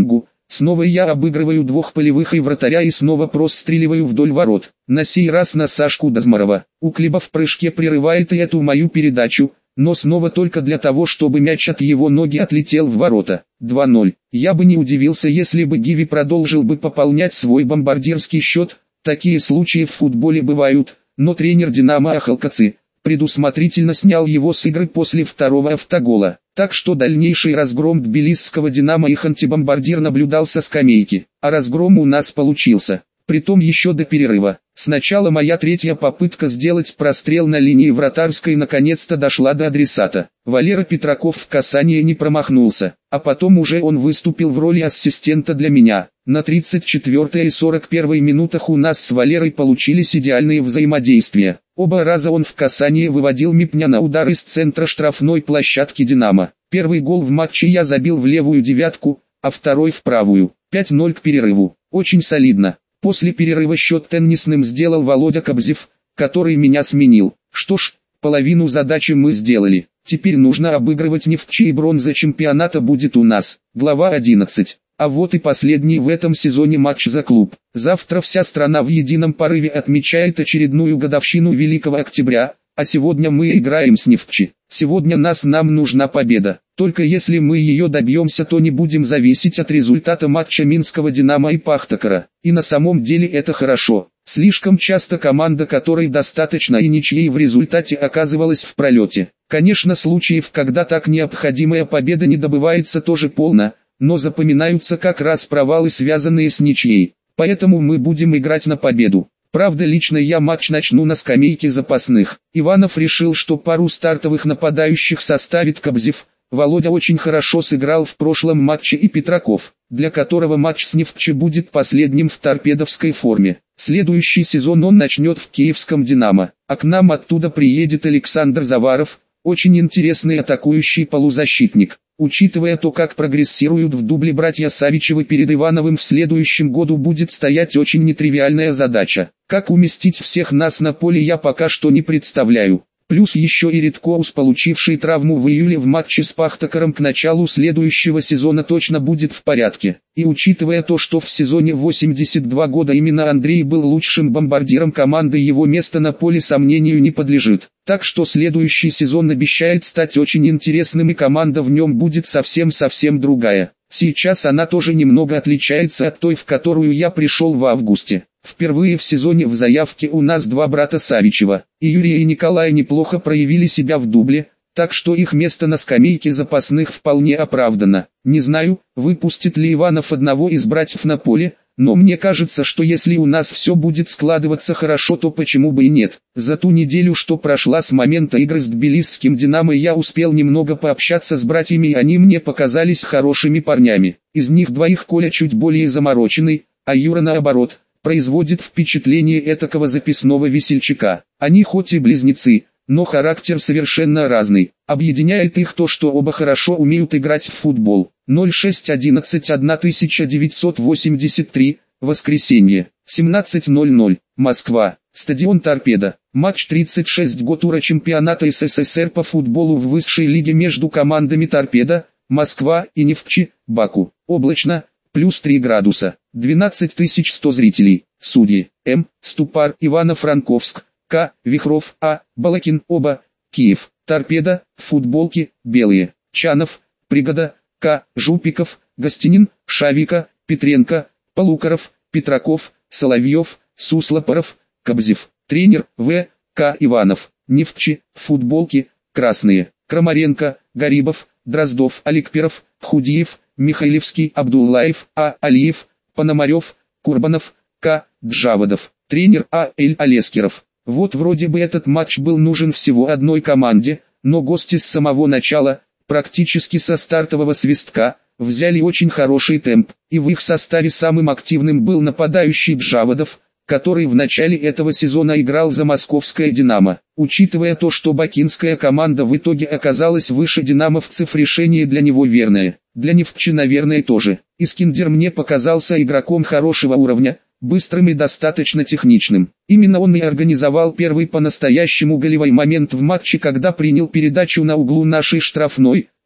Снова я обыгрываю двух полевых и вратаря и снова простреливаю вдоль ворот. На сей раз на Сашку Дозмарова. Уклеба в прыжке прерывает и эту мою передачу, но снова только для того, чтобы мяч от его ноги отлетел в ворота. два ноль. Я бы не удивился, если бы Гиви продолжил бы пополнять свой бомбардирский счет. Такие случаи в футболе бывают, но тренер «Динамо» Ахалкаци предусмотрительно снял его с игры после второго автогола. Так что дальнейший разгром тбилисского «Динамо» их антибомбардир наблюдал со скамейки, а разгром у нас получился. Притом еще до перерыва. Сначала моя третья попытка сделать прострел на линии вратарской наконец-то дошла до адресата. Валера Петраков в касании не промахнулся, а потом уже он выступил в роли ассистента для меня. На тридцать четвёртой и сорок первой минутах у нас с Валерой получились идеальные взаимодействия. Оба раза он в касании выводил Мипня на удар из центра штрафной площадки «Динамо». Первый гол в матче я забил в левую девятку, а второй в правую. пять ноль к перерыву. Очень солидно. После перерыва счет теннисным сделал Володя Кобзев, который меня сменил. Что ж, половину задачи мы сделали. Теперь нужно обыгрывать Нефтчи, и бронза чемпионата будет у нас. Глава одиннадцать. А вот и последний в этом сезоне матч за клуб. Завтра вся страна в едином порыве отмечает очередную годовщину Великого Октября, а сегодня мы играем с Нефтчи. Сегодня нас нам нужна победа. Только если мы ее добьемся, то не будем зависеть от результата матча Минского «Динамо» и Пахтакара. И на самом деле это хорошо. Слишком часто команда, которой достаточно и ничьей в результате, оказывалась в пролете. Конечно, случаев, когда так необходимая победа не добывается, тоже полно, но запоминаются как раз провалы, связанные с ничьей. Поэтому мы будем играть на победу. Правда, лично я матч начну на скамейке запасных. Иванов решил, что пару стартовых нападающих составит Кобзев. Володя очень хорошо сыграл в прошлом матче, и Петраков, для которого матч с Нефтчи будет последним в торпедовской форме. Следующий сезон он начнет в киевском «Динамо», а к нам оттуда приедет Александр Заваров, очень интересный атакующий полузащитник. Учитывая то, как прогрессируют в дубле братья Савичевы, перед Ивановым в следующем году будет стоять очень нетривиальная задача. Как уместить всех нас на поле, я пока что не представляю. Плюс еще и Редкоус, получивший травму в июле в матче с Пахтакаром, к началу следующего сезона точно будет в порядке. И учитывая то, что в сезоне восемьдесят два года именно Андрей был лучшим бомбардиром команды, его место на поле сомнению не подлежит. Так что следующий сезон обещает стать очень интересным, и команда в нем будет совсем-совсем другая. Сейчас она тоже немного отличается от той, в которую я пришел в августе. Впервые в сезоне в заявке у нас два брата Савичева, и Юрий и Николай неплохо проявили себя в дубле, так что их место на скамейке запасных вполне оправдано. Не знаю, выпустит ли Иванов одного из братьев на поле, но мне кажется, что если у нас все будет складываться хорошо, то почему бы и нет. За ту неделю, что прошла с момента игры с тбилисским «Динамо», я успел немного пообщаться с братьями, и они мне показались хорошими парнями. Из них двоих Коля чуть более замороченный, а Юра наоборот производит впечатление этакого записного весельчака. Они хоть и близнецы, но характер совершенно разный. Объединяет их то, что оба хорошо умеют играть в футбол. ноль шесть одиннадцать тысяча девятьсот восемьдесят три, воскресенье, семнадцать ноль ноль, Москва, стадион «Торпедо». Матч тридцать шесть го тура чемпионата СССР по футболу в высшей лиге между командами «Торпедо», Москва, и Нефтчи, Баку. Облачно, плюс три градуса, двенадцать тысяч сто зрителей. Судьи: М. Ступар, Ивано-Франковск, К. Вихров, А. Балакин, оба, Киев. Торпедо, футболки, белые. Чанов, Пригода, К. Жупиков, Гостинин, Шавика, Петренко, Полукаров, Петраков, Соловьев, Суслопоров, Кобзев. Тренер: В. К. Иванов. Нефтчи, футболки, красные. Крамаренко, Гарибов, Дроздов, Аликперов, Худиев, Михайлевский, Абдуллаев, А. Алиев, Пономарев, Курбанов, К. Джавадов. Тренер: А. Эль Алескеров. Вот вроде бы этот матч был нужен всего одной команде, но гости с самого начала, практически со стартового свистка, взяли очень хороший темп, и в их составе самым активным был нападающий Джавадов, который в начале этого сезона играл за московское «Динамо». Учитывая то, что бакинская команда в итоге оказалась выше динамовцев, решение для него верное. Для Нефтчи, наверное, тоже. Искиндер мне показался игроком хорошего уровня, быстрым и достаточно техничным. Именно он и организовал первый по-настоящему голевой момент в матче, когда принял передачу на углу нашей штрафной,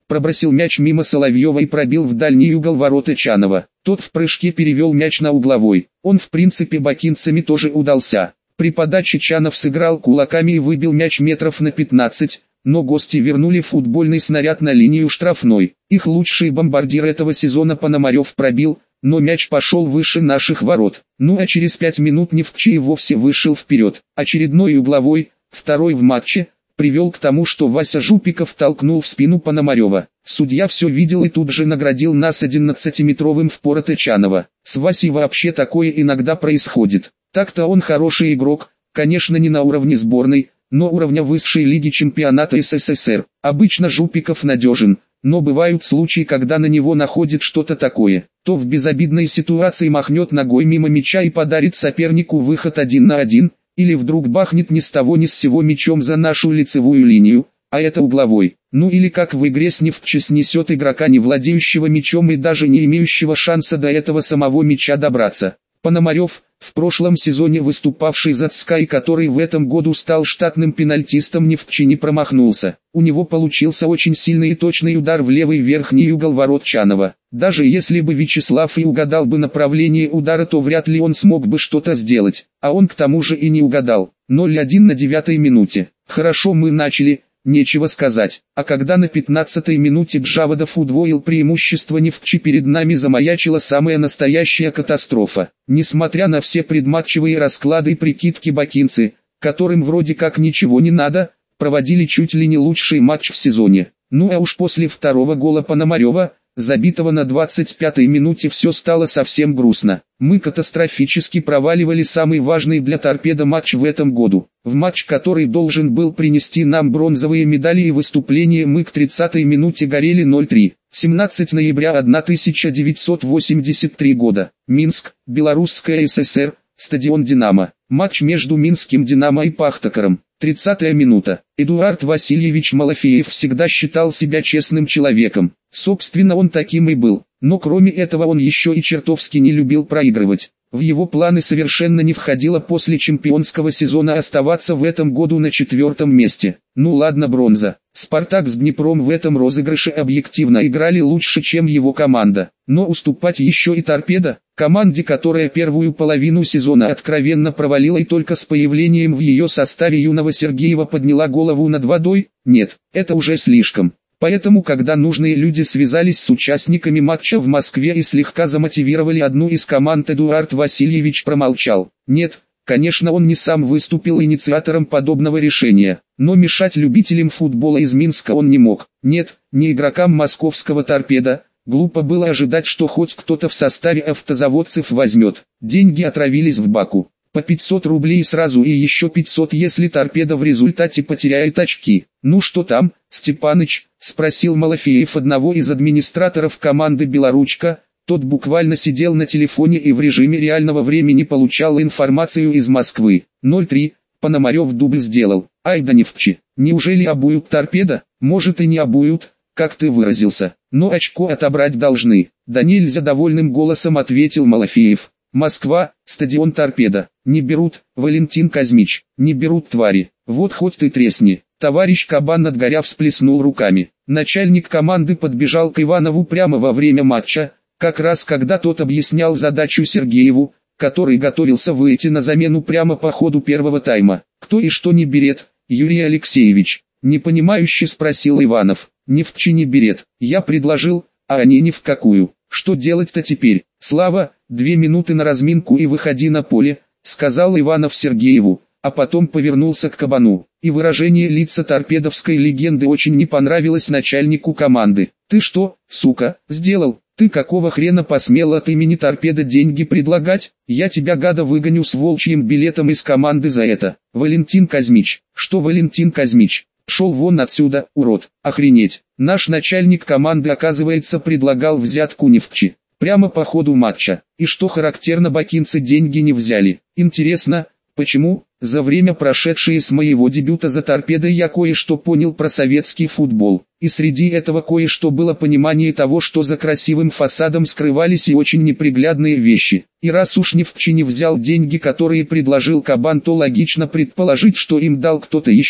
пробросил мяч мимо Соловьева и пробил в дальний угол ворот Чанова. Тот в прыжке перевел мяч на угловой. Он в принципе бакинцами тоже удался. При подаче Чанов сыграл кулаками и выбил мяч метров на пятнадцать, но гости вернули футбольный снаряд на линию штрафной. Их лучший бомбардир этого сезона Пономарев пробил, но мяч пошел выше наших ворот. Ну а через пять минут Невчи и вовсе вышел вперед. Очередной угловой, второй в матче, привел к тому, что Вася Жупиков толкнул в спину Пономарева. Судья все видел и тут же наградил нас одиннадцатиметровым впорото Чанова. С Васей вообще такое иногда происходит. Так-то он хороший игрок, конечно не на уровне сборной, но уровня высшей лиги чемпионата СССР. Обычно Жупиков надежен, но бывают случаи, когда на него находит что-то такое. То в безобидной ситуации махнет ногой мимо мяча и подарит сопернику выход один на один, или вдруг бахнет ни с того ни с сего мячом за нашу лицевую линию, а это угловой. Ну или как в игре с Невчи снесет игрока, не владеющего мячом и даже не имеющего шанса до этого самого мяча добраться. Пономарев, в прошлом сезоне выступавший за ЦСКА и который в этом году стал штатным пенальтистом Невчи, не промахнулся. У него получился очень сильный и точный удар в левый верхний угол ворот Чанова. Даже если бы Вячеслав и угадал бы направление удара, то вряд ли он смог бы что-то сделать. А он к тому же и не угадал. ноль один на девятой минуте. Хорошо мы начали. Нечего сказать, а когда на пятнадцатой минуте Джавадов удвоил преимущество Невчи, перед нами замаячила самая настоящая катастрофа. Несмотря на все предматчевые расклады и прикидки, бакинцы, которым вроде как ничего не надо, проводили чуть ли не лучший матч в сезоне. Ну а уж после второго гола Пономарева, забитого на двадцать пятой минуте, все стало совсем грустно. Мы катастрофически проваливали самый важный для торпедо матч в этом году. В матч, который должен был принести нам бронзовые медали и выступление, мы к тридцатой минуте горели ноль три. семнадцатого ноября тысяча девятьсот восемьдесят третьего года. Минск, Белорусская ССР, стадион «Динамо». Матч между Минским «Динамо» и «Пахтакаром». тридцатая минута. Эдуард Васильевич Малафеев всегда считал себя честным человеком. Собственно, он таким и был. Но кроме этого он еще и чертовски не любил проигрывать. В его планы совершенно не входило после чемпионского сезона оставаться в этом году на четвертом месте. Ну ладно, бронза. «Спартак» с Днепром в этом розыгрыше объективно играли лучше, чем его команда. Но уступать еще и «Торпедо», команде, которая первую половину сезона откровенно провалила и только с появлением в ее составе юного Сергеева подняла голову над водой, нет, это уже слишком. Поэтому, когда нужные люди связались с участниками матча в Москве и слегка замотивировали одну из команд, Эдуард Васильевич промолчал. Нет, конечно, он не сам выступил инициатором подобного решения, но мешать любителям футбола из Минска он не мог. Нет, не игрокам московского «Торпедо». Глупо было ожидать, что хоть кто-то в составе автозаводцев возьмет. Деньги отравились в Баку. По пятьсот рублей сразу и еще пятьсот, если «Торпедо» в результате потеряет очки. «Ну что там, Степаныч?» — спросил Малафеев одного из администраторов команды «Белоручка». Тот буквально сидел на телефоне и в режиме реального времени получал информацию из Москвы. ноль три. Пономарев дубль сделал. Ай да Невчи. Неужели обуют «Торпедо»? Может и не обуют, как ты выразился. Но очко отобрать должны. Да нельзя, довольным голосом ответил Малафеев. Москва, стадион «Торпедо». Не берут, Валентин Казмич. Не берут, твари. Вот хоть ты тресни. Товарищ Кабан отгоря всплеснул руками. Начальник команды подбежал к Иванову прямо во время матча, как раз когда тот объяснял задачу Сергееву, который готовился выйти на замену прямо по ходу первого тайма. «Кто и что не берет, Юрий Алексеевич?» — непонимающе спросил Иванов. «Невчи не берет. Я предложил, а они ни в какую. Что делать-то теперь? Слава, две минуты на разминку и выходи на поле», — сказал Иванов Сергееву, а потом повернулся к Кабану. И выражение лица торпедовской легенды очень не понравилось начальнику команды. «Ты что, сука, сделал? Ты какого хрена посмел от имени «Торпедо» деньги предлагать? Я тебя, гада, выгоню с волчьим билетом из команды за это». Валентин Казмич. «Что Валентин Казмич? Шел вон отсюда, урод. Охренеть. Наш начальник команды, оказывается, предлагал взятку Невчи. Прямо по ходу матча. И что характерно, бакинцы деньги не взяли. Интересно, почему? За время, прошедшее с моего дебюта за «Торпедо», я кое-что понял про советский футбол. И среди этого кое-что было понимание того, что за красивым фасадом скрывались и очень неприглядные вещи. И раз уж Невчи не взял деньги, которые предложил Кабан, то логично предположить, что им дал кто-то еще.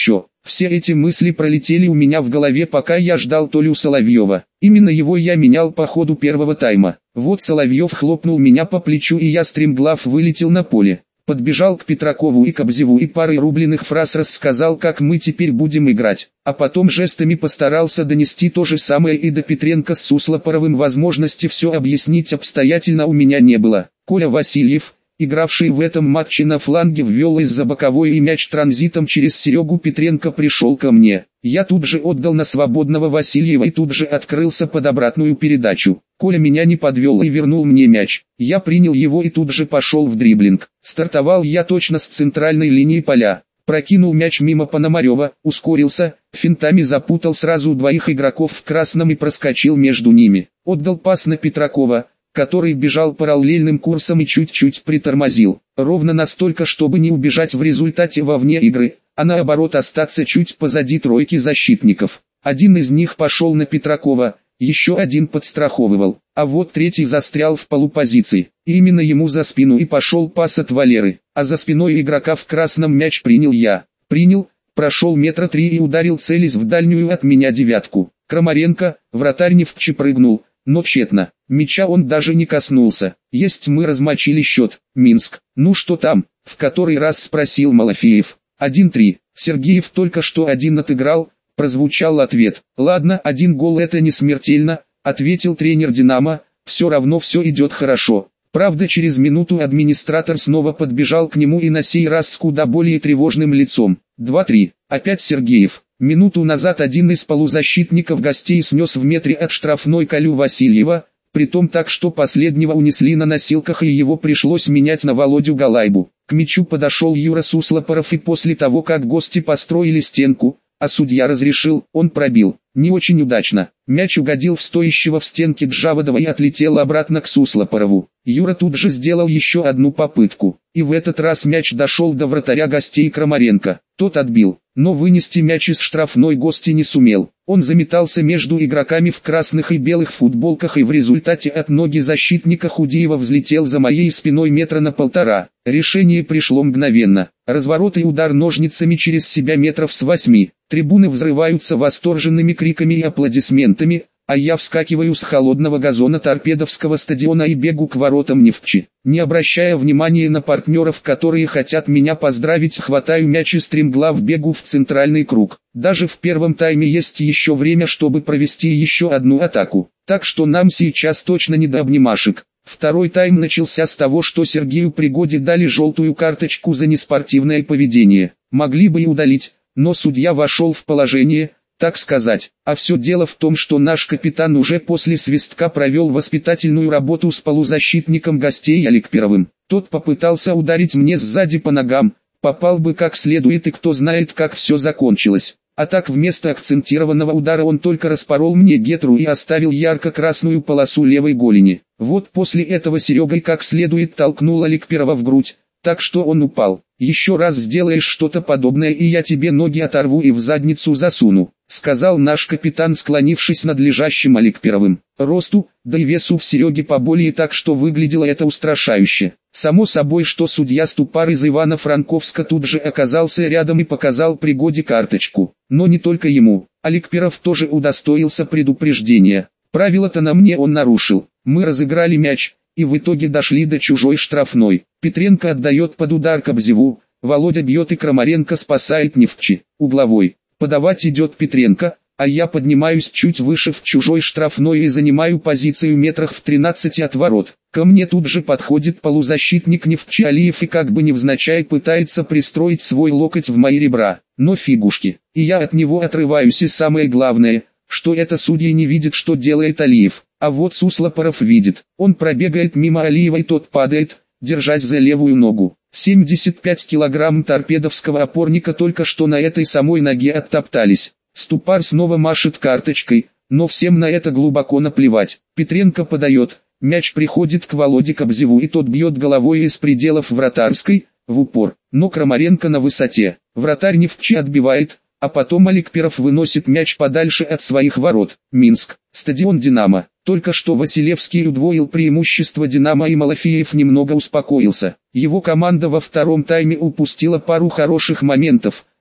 Все эти мысли пролетели у меня в голове, пока я ждал Толю Соловьева. Именно его я менял по ходу первого тайма. Вот Соловьев хлопнул меня по плечу, и я стремглав вылетел на поле. Подбежал к Петракову и Кобзеву и парой рубленых фраз рассказал, как мы теперь будем играть. А потом жестами постарался донести то же самое и до Петренко с Суслопоровым. Возможности все объяснить обстоятельно у меня не было. Коля Васильев, игравший в этом матче на фланге, ввел из-за боковой, и мяч транзитом через Серегу Петренко пришел ко мне. Я тут же отдал на свободного Васильева и тут же открылся под обратную передачу. Коля меня не подвел и вернул мне мяч. Я принял его и тут же пошел в дриблинг. Стартовал я точно с центральной линии поля. Прокинул мяч мимо Пономарева, ускорился, финтами запутал сразу двоих игроков в красном и проскочил между ними. Отдал пас на Петракова, который бежал параллельным курсом и чуть-чуть притормозил. Ровно настолько, чтобы не убежать в результате вовне игры, а наоборот остаться чуть позади тройки защитников. Один из них пошел на Петракова, еще один подстраховывал, а вот третий застрял в полупозиции. И именно ему за спину и пошел пас от Валеры, а за спиной игрока в красном мяч принял я. Принял, прошел метра три и ударил, целясь в дальнюю от меня девятку. Крамаренко, вратарь Невчи, прыгнул, но тщетно. Мяча он даже не коснулся. Есть, мы размочили счет. Минск. Ну что там? В который раз спросил Малафеев. один-три. Сергеев только что один отыграл. Прозвучал ответ. Ладно, один гол это не смертельно, ответил тренер Динамо. Все равно все идет хорошо. Правда, через минуту администратор снова подбежал к нему и на сей раз с куда более тревожным лицом. два-три. Опять Сергеев. Минуту назад один из полузащитников гостей снес в метре от штрафной Колю Васильева, притом так, что последнего унесли на носилках, и его пришлось менять на Володю Галайбу. К мячу подошел Юра Суслопоров, и после того, как гости построили стенку, а судья разрешил, он пробил. Не очень удачно. Мяч угодил в стоящего в стенке Джавадова и отлетел обратно к Суслопорову. Юра тут же сделал еще одну попытку, и в этот раз мяч дошел до вратаря гостей Крамаренко. Тот отбил, но вынести мяч из штрафной гости не сумел. Он заметался между игроками в красных и белых футболках, и в результате от ноги защитника Худеева взлетел за моей спиной метра на полтора. Решение пришло мгновенно. Разворот и удар ножницами через себя метров с восьми. Трибуны взрываются восторженными криками и аплодисментами, а я вскакиваю с холодного газона Торпедовского стадиона и бегу к воротам Невчи. Не обращая внимания на партнеров, которые хотят меня поздравить, хватаю мяч и стремглав бегу в центральный круг. Даже в первом тайме есть еще время, чтобы провести еще одну атаку. Так что нам сейчас точно не до обнимашек. Второй тайм начался с того, что Сергею Пригоде дали желтую карточку за неспортивное поведение. Могли бы и удалить, но судья вошел в положение, так сказать. А все дело в том, что наш капитан уже после свистка провел воспитательную работу с полузащитником гостей Аликперовым. Тот попытался ударить мне сзади по ногам, попал бы как следует, и кто знает, как все закончилось. А так вместо акцентированного удара он только распорол мне гетру и оставил ярко-красную полосу левой голени. Вот после этого Серегой как следует толкнул Аликперова в грудь, так что он упал. «Еще раз сделаешь что-то подобное, и я тебе ноги оторву и в задницу засуну», — сказал наш капитан, склонившись над лежащим Аликперовым. Росту, да и весу в Сереге поболее, так что выглядело это устрашающе. Само собой, что судья Ступар из Ивано-Франковска тут же оказался рядом и показал Пригоде карточку. Но не только ему, Аликперов тоже удостоился предупреждения. Правило-то на мне он нарушил. Мы разыграли мяч, и в итоге дошли до чужой штрафной. Петренко отдает под удар Кобзеву, Володя бьет и Крамаренко спасает Невчи. Угловой. Подавать идет Петренко, а я поднимаюсь чуть выше в чужой штрафной и занимаю позицию метрах в тринадцати от ворот. Ко мне тут же подходит полузащитник Невчи Алиев и как бы невзначай пытается пристроить свой локоть в мои ребра. Но фигушки. И я от него отрываюсь, и самое главное, что это судья не видит, что делает Алиев. А вот Суслопоров видит. Он пробегает мимо Алиева, и тот падает, держась за левую ногу. семьдесят пять килограмм торпедовского опорника только что на этой самой ноге оттоптались. Ступар снова машет карточкой, но всем на это глубоко наплевать. Петренко подает, мяч приходит к Володе Кобзеву, и тот бьет головой из пределов вратарской, в упор. Но Крамаренко на высоте. Вратарь Невчи отбивает, а потом Аликперов выносит мяч подальше от своих ворот. Минск. Стадион «Динамо». Только что Василевский удвоил преимущество «Динамо», и Малафеев немного успокоился. Его команда во втором тайме упустила пару хороших моментов,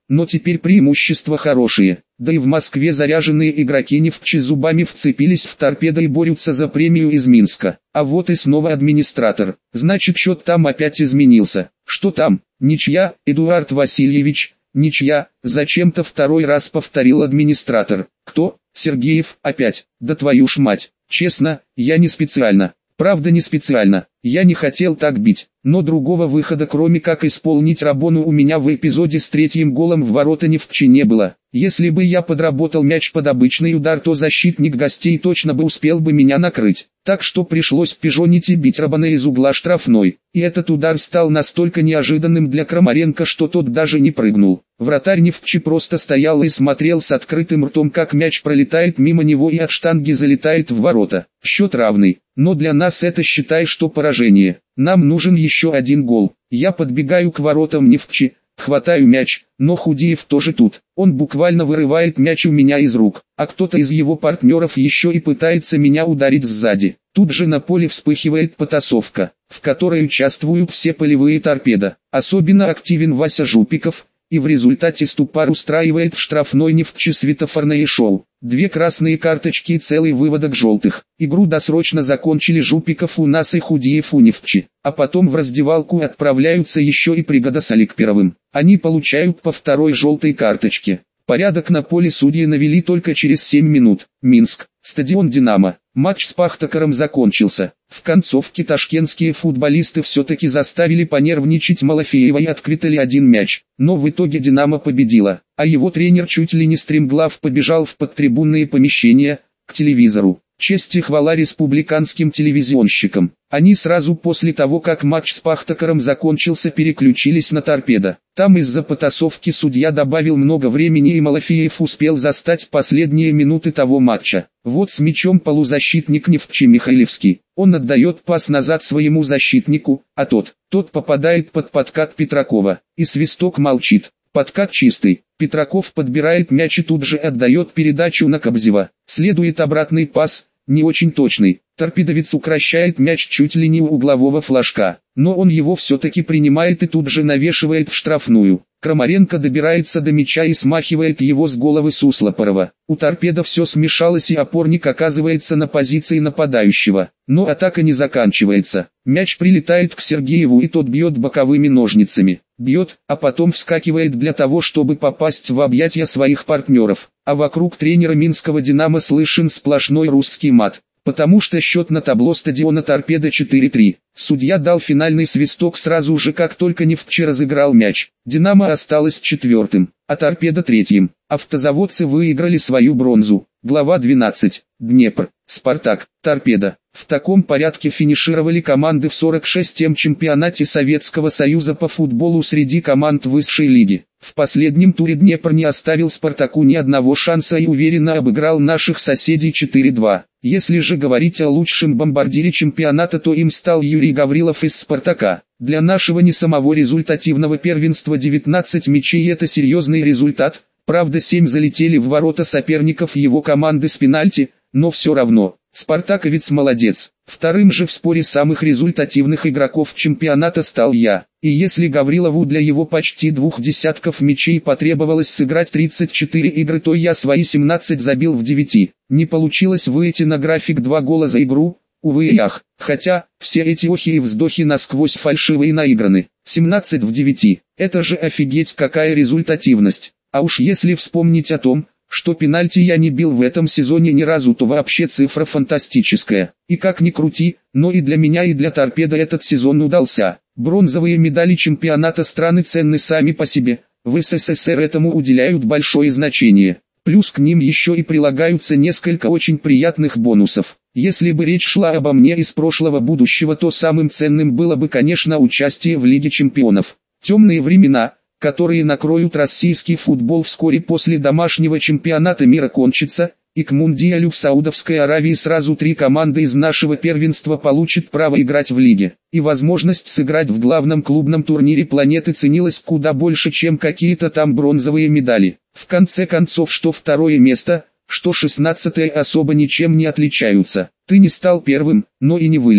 но теперь преимущества хорошие. Да и в Москве заряженные игроки Нефчи зубами вцепились в торпедо и борются за премию из Минска. А вот и снова администратор. Значит, счет там опять изменился. Что там? Ничья, Эдуард Васильевич, ничья. Зачем-то второй раз повторил администратор. Кто? Сергеев, опять. Да твою ж мать. Честно, я не специально. Правда не специально. Я не хотел так бить, но другого выхода кроме как исполнить Рабону у меня в эпизоде с третьим голом в ворота Нефчи не было. Если бы я подработал мяч под обычный удар, то защитник гостей точно бы успел бы меня накрыть. Так что пришлось пижонить и бить Рабона из угла штрафной. И этот удар стал настолько неожиданным для Крамаренко, что тот даже не прыгнул. Вратарь Нефчи просто стоял и смотрел с открытым ртом, как мяч пролетает мимо него и от штанги залетает в ворота. Счет равный, но для нас это считай что поражение. Нам нужен еще один гол. Я подбегаю к воротам Нефчи, хватаю мяч, но Худеев тоже тут. Он буквально вырывает мяч у меня из рук, а кто-то из его партнеров еще и пытается меня ударить сзади. Тут же на поле вспыхивает потасовка, в которой участвуют все полевые торпедо. Особенно активен Вася Жупиков, и в результате Ступар устраивает в штрафной Нефчи светофорное шоу. Две красные карточки и целый выводок желтых. Игру досрочно закончили Жупиков у нас и Худеев у Нефчи. А потом в раздевалку отправляются еще и Пригода с Аликперовым. Они получают по второй желтой карточке. Порядок на поле судьи навели только через семь минут. Минск, стадион «Динамо». Матч с «Пахтакором» закончился. В концовке ташкентские футболисты все-таки заставили понервничать Малафеева и открыли один мяч. Но в итоге «Динамо» победила, а его тренер чуть ли не стремглав побежал в подтрибунные помещения, к телевизору. Честь и хвала республиканским телевизионщикам. Они сразу после того, как матч с «Пахтакором» закончился, переключились на торпедо. Там из-за потасовки судья добавил много времени, и Малафеев успел застать последние минуты того матча. Вот с мячом полузащитник Нефчи Михайлевский. Он отдает пас назад своему защитнику, а тот, тот попадает под подкат Петракова. И свисток молчит. Подкат чистый. Петраков подбирает мяч и тут же отдает передачу на Кобзева. Следует обратный пас, не очень точный. Торпедовец укращает мяч чуть ли не у углового флажка, но он его все-таки принимает и тут же навешивает в штрафную. Крамаренко добирается до мяча и смахивает его с головы Суслопорова. У торпедо все смешалось, и опорник оказывается на позиции нападающего. Но атака не заканчивается. Мяч прилетает к Сергееву, и тот бьет боковыми ножницами. Бьет, а потом вскакивает для того, чтобы попасть в объятия своих партнеров. А вокруг тренера минского «Динамо» слышен сплошной русский мат. Потому что счет на табло стадиона «Торпедо» четыре три. Судья дал финальный свисток сразу же, как только Нефчи разыграл мяч. «Динамо» осталось четвертым, а «Торпедо» третьим. Автозаводцы выиграли свою бронзу. Глава двенадцать. Днепр, Спартак, Торпедо. В таком порядке финишировали команды в сорок шестом чемпионате Советского Союза по футболу среди команд высшей лиги. В последнем туре Днепр не оставил Спартаку ни одного шанса и уверенно обыграл наших соседей четыре два. Если же говорить о лучшем бомбардире чемпионата, то им стал Юрий Гаврилов из «Спартака». Для нашего не самого результативного первенства девятнадцать мячей — это серьезный результат. Правда, семь залетели в ворота соперников его команды с пенальти, но все равно. Спартаковец молодец. Вторым же в споре самых результативных игроков чемпионата стал я. И если Гаврилову для его почти двух десятков мячей потребовалось сыграть тридцать четыре игры, то я свои семнадцать забил в девяти. Не получилось выйти на график два гола за игру, увы и ах. Хотя, все эти охи и вздохи насквозь фальшивые и наиграны. семнадцать в девяти. Это же офигеть какая результативность. А уж если вспомнить о том, что пенальти я не бил в этом сезоне ни разу, то вообще цифра фантастическая. И как ни крути, но и для меня, и для «Торпедо» этот сезон удался. Бронзовые медали чемпионата страны ценны сами по себе, в СССР этому уделяют большое значение. Плюс к ним еще и прилагаются несколько очень приятных бонусов. Если бы речь шла обо мне из прошлого будущего, то самым ценным было бы, конечно, участие в Лиге чемпионов. Темные времена, которые накроют российский футбол вскоре после домашнего чемпионата мира, кончатся, и к Мундиалю в Саудовской Аравии сразу три команды из нашего первенства получат право играть в лиге. И возможность сыграть в главном клубном турнире планеты ценилась куда больше, чем какие-то там бронзовые медали. В конце концов, что второе место, что шестнадцатое особо ничем не отличаются. Ты не стал первым, но и не вылетел.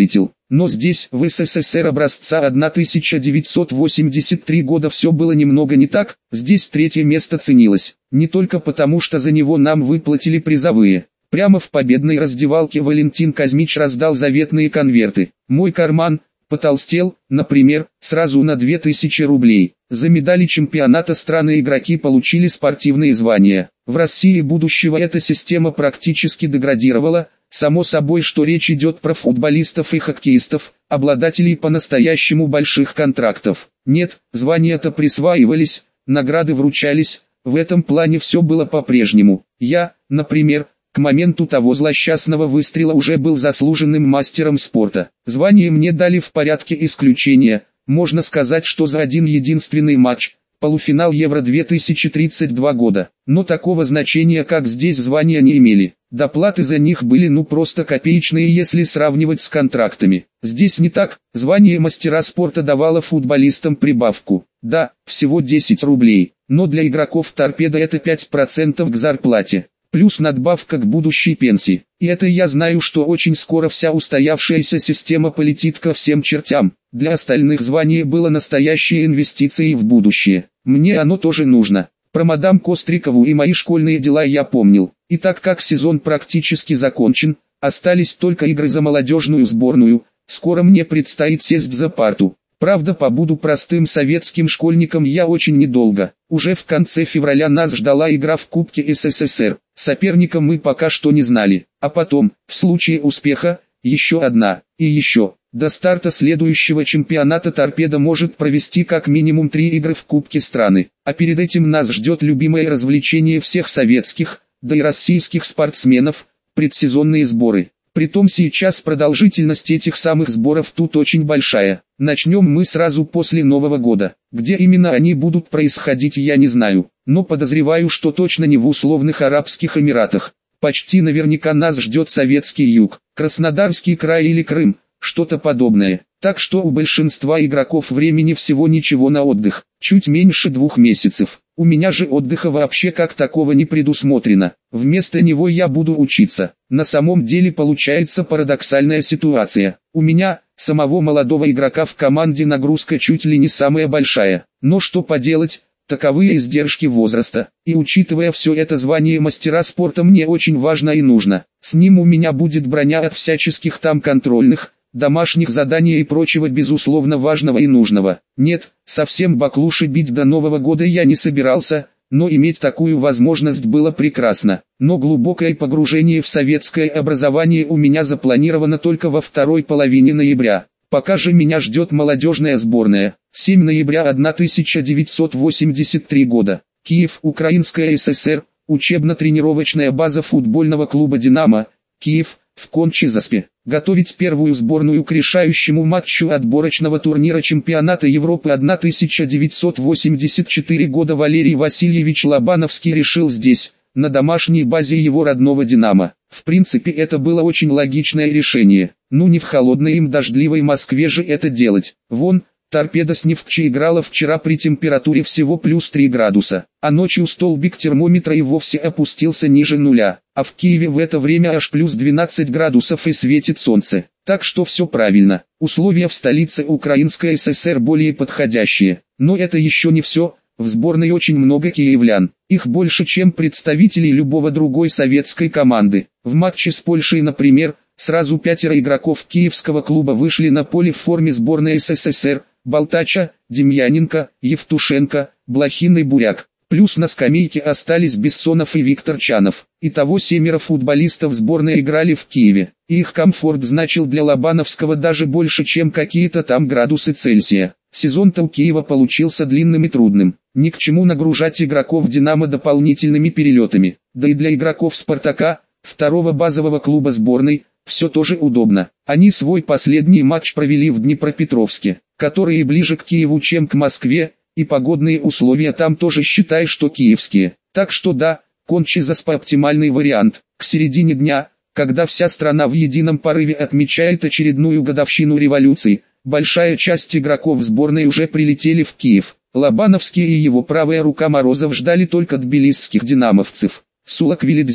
Но здесь, в СССР образца тысяча девятьсот восемьдесят третьего года все было немного не так, здесь третье место ценилось, не только потому что за него нам выплатили призовые. Прямо в победной раздевалке Валентин Казмич раздал заветные конверты. Мой карман потолстел, например, сразу на две тысячи рублей. За медали чемпионата страны игроки получили спортивные звания. В России будущего эта система практически деградировала, само собой, что речь идет про футболистов и хоккеистов, обладателей по-настоящему больших контрактов. Нет, звания-то присваивались, награды вручались, в этом плане все было по-прежнему. Я, например, к моменту того злосчастного выстрела уже был заслуженным мастером спорта. Звание мне дали в порядке исключения, можно сказать, что за один единственный матч, полуфинал Евро две тысячи тридцать два года. Но такого значения, как здесь, звания не имели. Доплаты за них были ну просто копеечные, если сравнивать с контрактами. Здесь не так, звание мастера спорта давало футболистам прибавку. Да, всего десять рублей, но для игроков торпедо это пять процентов к зарплате. Плюс надбавка к будущей пенсии. И это я знаю, что очень скоро вся устоявшаяся система полетит ко всем чертям. Для остальных звание было настоящей инвестицией в будущее. Мне оно тоже нужно. Про мадам Кострикову и мои школьные дела я помнил. И так как сезон практически закончен, остались только игры за молодежную сборную, скоро мне предстоит сесть за парту. Правда, побуду простым советским школьником я очень недолго. Уже в конце февраля нас ждала игра в Кубке СССР. Соперника мы пока что не знали. А потом, в случае успеха, еще одна, и еще. До старта следующего чемпионата торпедо может провести как минимум три игры в Кубке страны. А перед этим нас ждет любимое развлечение всех советских, да и российских спортсменов – предсезонные сборы. Притом сейчас продолжительность этих самых сборов тут очень большая. Начнем мы сразу после Нового года. Где именно они будут происходить, я не знаю, но подозреваю, что точно не в условных Арабских Эмиратах. Почти наверняка нас ждет Советский Юг, Краснодарский край или Крым, что-то подобное. Так что у большинства игроков времени всего ничего на отдых, чуть меньше двух месяцев. У меня же отдыха вообще как такого не предусмотрено. Вместо него я буду учиться. На самом деле получается парадоксальная ситуация. У меня, самого молодого игрока в команде, нагрузка чуть ли не самая большая. Но что поделать, таковы издержки возраста. И учитывая все это, звание мастера спорта мне очень важно и нужно. С ним у меня будет броня от всяческих там контрольных, домашних заданий и прочего безусловно важного и нужного. Нет, совсем баклуши бить до Нового года я не собирался, но иметь такую возможность было прекрасно. Но глубокое погружение в советское образование у меня запланировано только во второй половине ноября. Пока же меня ждет молодежная сборная. семь ноября тысяча девятьсот восемьдесят третьего года. Киев, Украинская ССР, учебно-тренировочная база футбольного клуба «Динамо», Киев, в Кончи-Заспе. Готовить первую сборную к решающему матчу отборочного турнира чемпионата Европы тысяча девятьсот восемьдесят четвёртого года Валерий Васильевич Лобановский решил здесь, на домашней базе его родного «Динамо». В принципе, это было очень логичное решение. Ну не в холодной им дождливой Москве же это делать. Вон, торпедо с Невчи играла вчера при температуре всего плюс три градуса, а ночью столбик термометра и вовсе опустился ниже нуля, а в Киеве в это время аж плюс двенадцать градусов и светит солнце. Так что все правильно, условия в столице Украинской ССР более подходящие. Но это еще не все, в сборной очень много киевлян, их больше, чем представителей любого другой советской команды. В матче с Польшей, например, сразу пятеро игроков киевского клуба вышли на поле в форме сборной СССР: Болтача, Демьяненко, Евтушенко, Блохин и Буряк. Плюс на скамейке остались Бессонов и Виктор Чанов. Итого семеро футболистов сборной играли в Киеве. И их комфорт значил для Лобановского даже больше, чем какие-то там градусы Цельсия. Сезон-то у Киева получился длинным и трудным. Ни к чему нагружать игроков «Динамо» дополнительными перелетами. Да и для игроков «Спартака», второго базового клуба сборной, все тоже удобно. Они свой последний матч провели в Днепропетровске, который и ближе к Киеву, чем к Москве, и погодные условия там тоже считай, что киевские. Так что да, Кончи-Заспа оптимальный вариант. К середине дня, когда вся страна в едином порыве отмечает очередную годовщину революции, большая часть игроков сборной уже прилетели в Киев. Лобановский и его правая рука Морозов ждали только тбилисских динамовцев. Сулаквилидзе,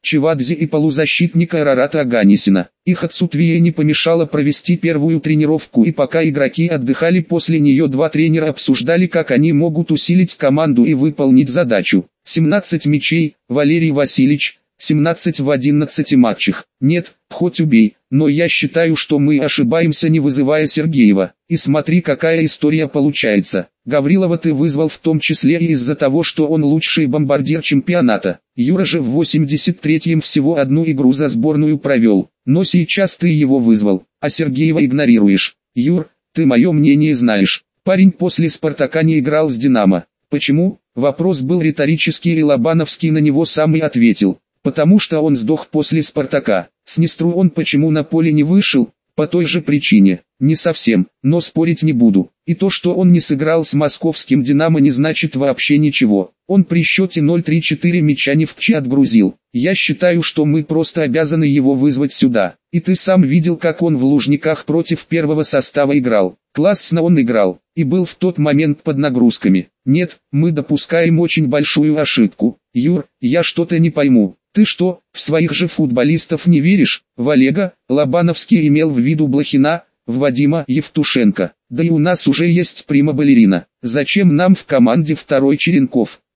Чевадзе и полузащитника Арарата Аганисина. Их отсутствие не помешало провести первую тренировку, и пока игроки отдыхали после нее, два тренера обсуждали, как они могут усилить команду и выполнить задачу. семнадцать мячей, Валерий Васильевич, семнадцать в одиннадцати матчах. Нет, хоть убей, но я считаю, что мы ошибаемся, не вызывая Сергеева. И смотри, какая история получается. Гаврилова ты вызвал в том числе и из-за того, что он лучший бомбардир чемпионата. Юра же в восемьдесят третьем всего одну игру за сборную провел, но сейчас ты его вызвал, а Сергеева игнорируешь. Юр, ты мое мнение знаешь. Парень после «Спартака» не играл с «Динамо». Почему? Вопрос был риторический, и Лобановский на него сам и ответил. Потому что он сдох после «Спартака». С Днестру он почему на поле не вышел? По той же причине. Не совсем, но спорить не буду. И то, что он не сыграл с московским «Динамо», не значит вообще ничего. Он при счете ноль три четыре мяча не в ЧИ отгрузил. Я считаю, что мы просто обязаны его вызвать сюда. И ты сам видел, как он в Лужниках против первого состава играл. Классно он играл, и был в тот момент под нагрузками. Нет, мы допускаем очень большую ошибку. Юр, я что-то не пойму. Ты что, в своих же футболистов не веришь? В Олега, Лобановский имел в виду Блохина, в Вадима Евтушенко. Да и у нас уже есть прима-балерина. Зачем нам в команде второй Черенков?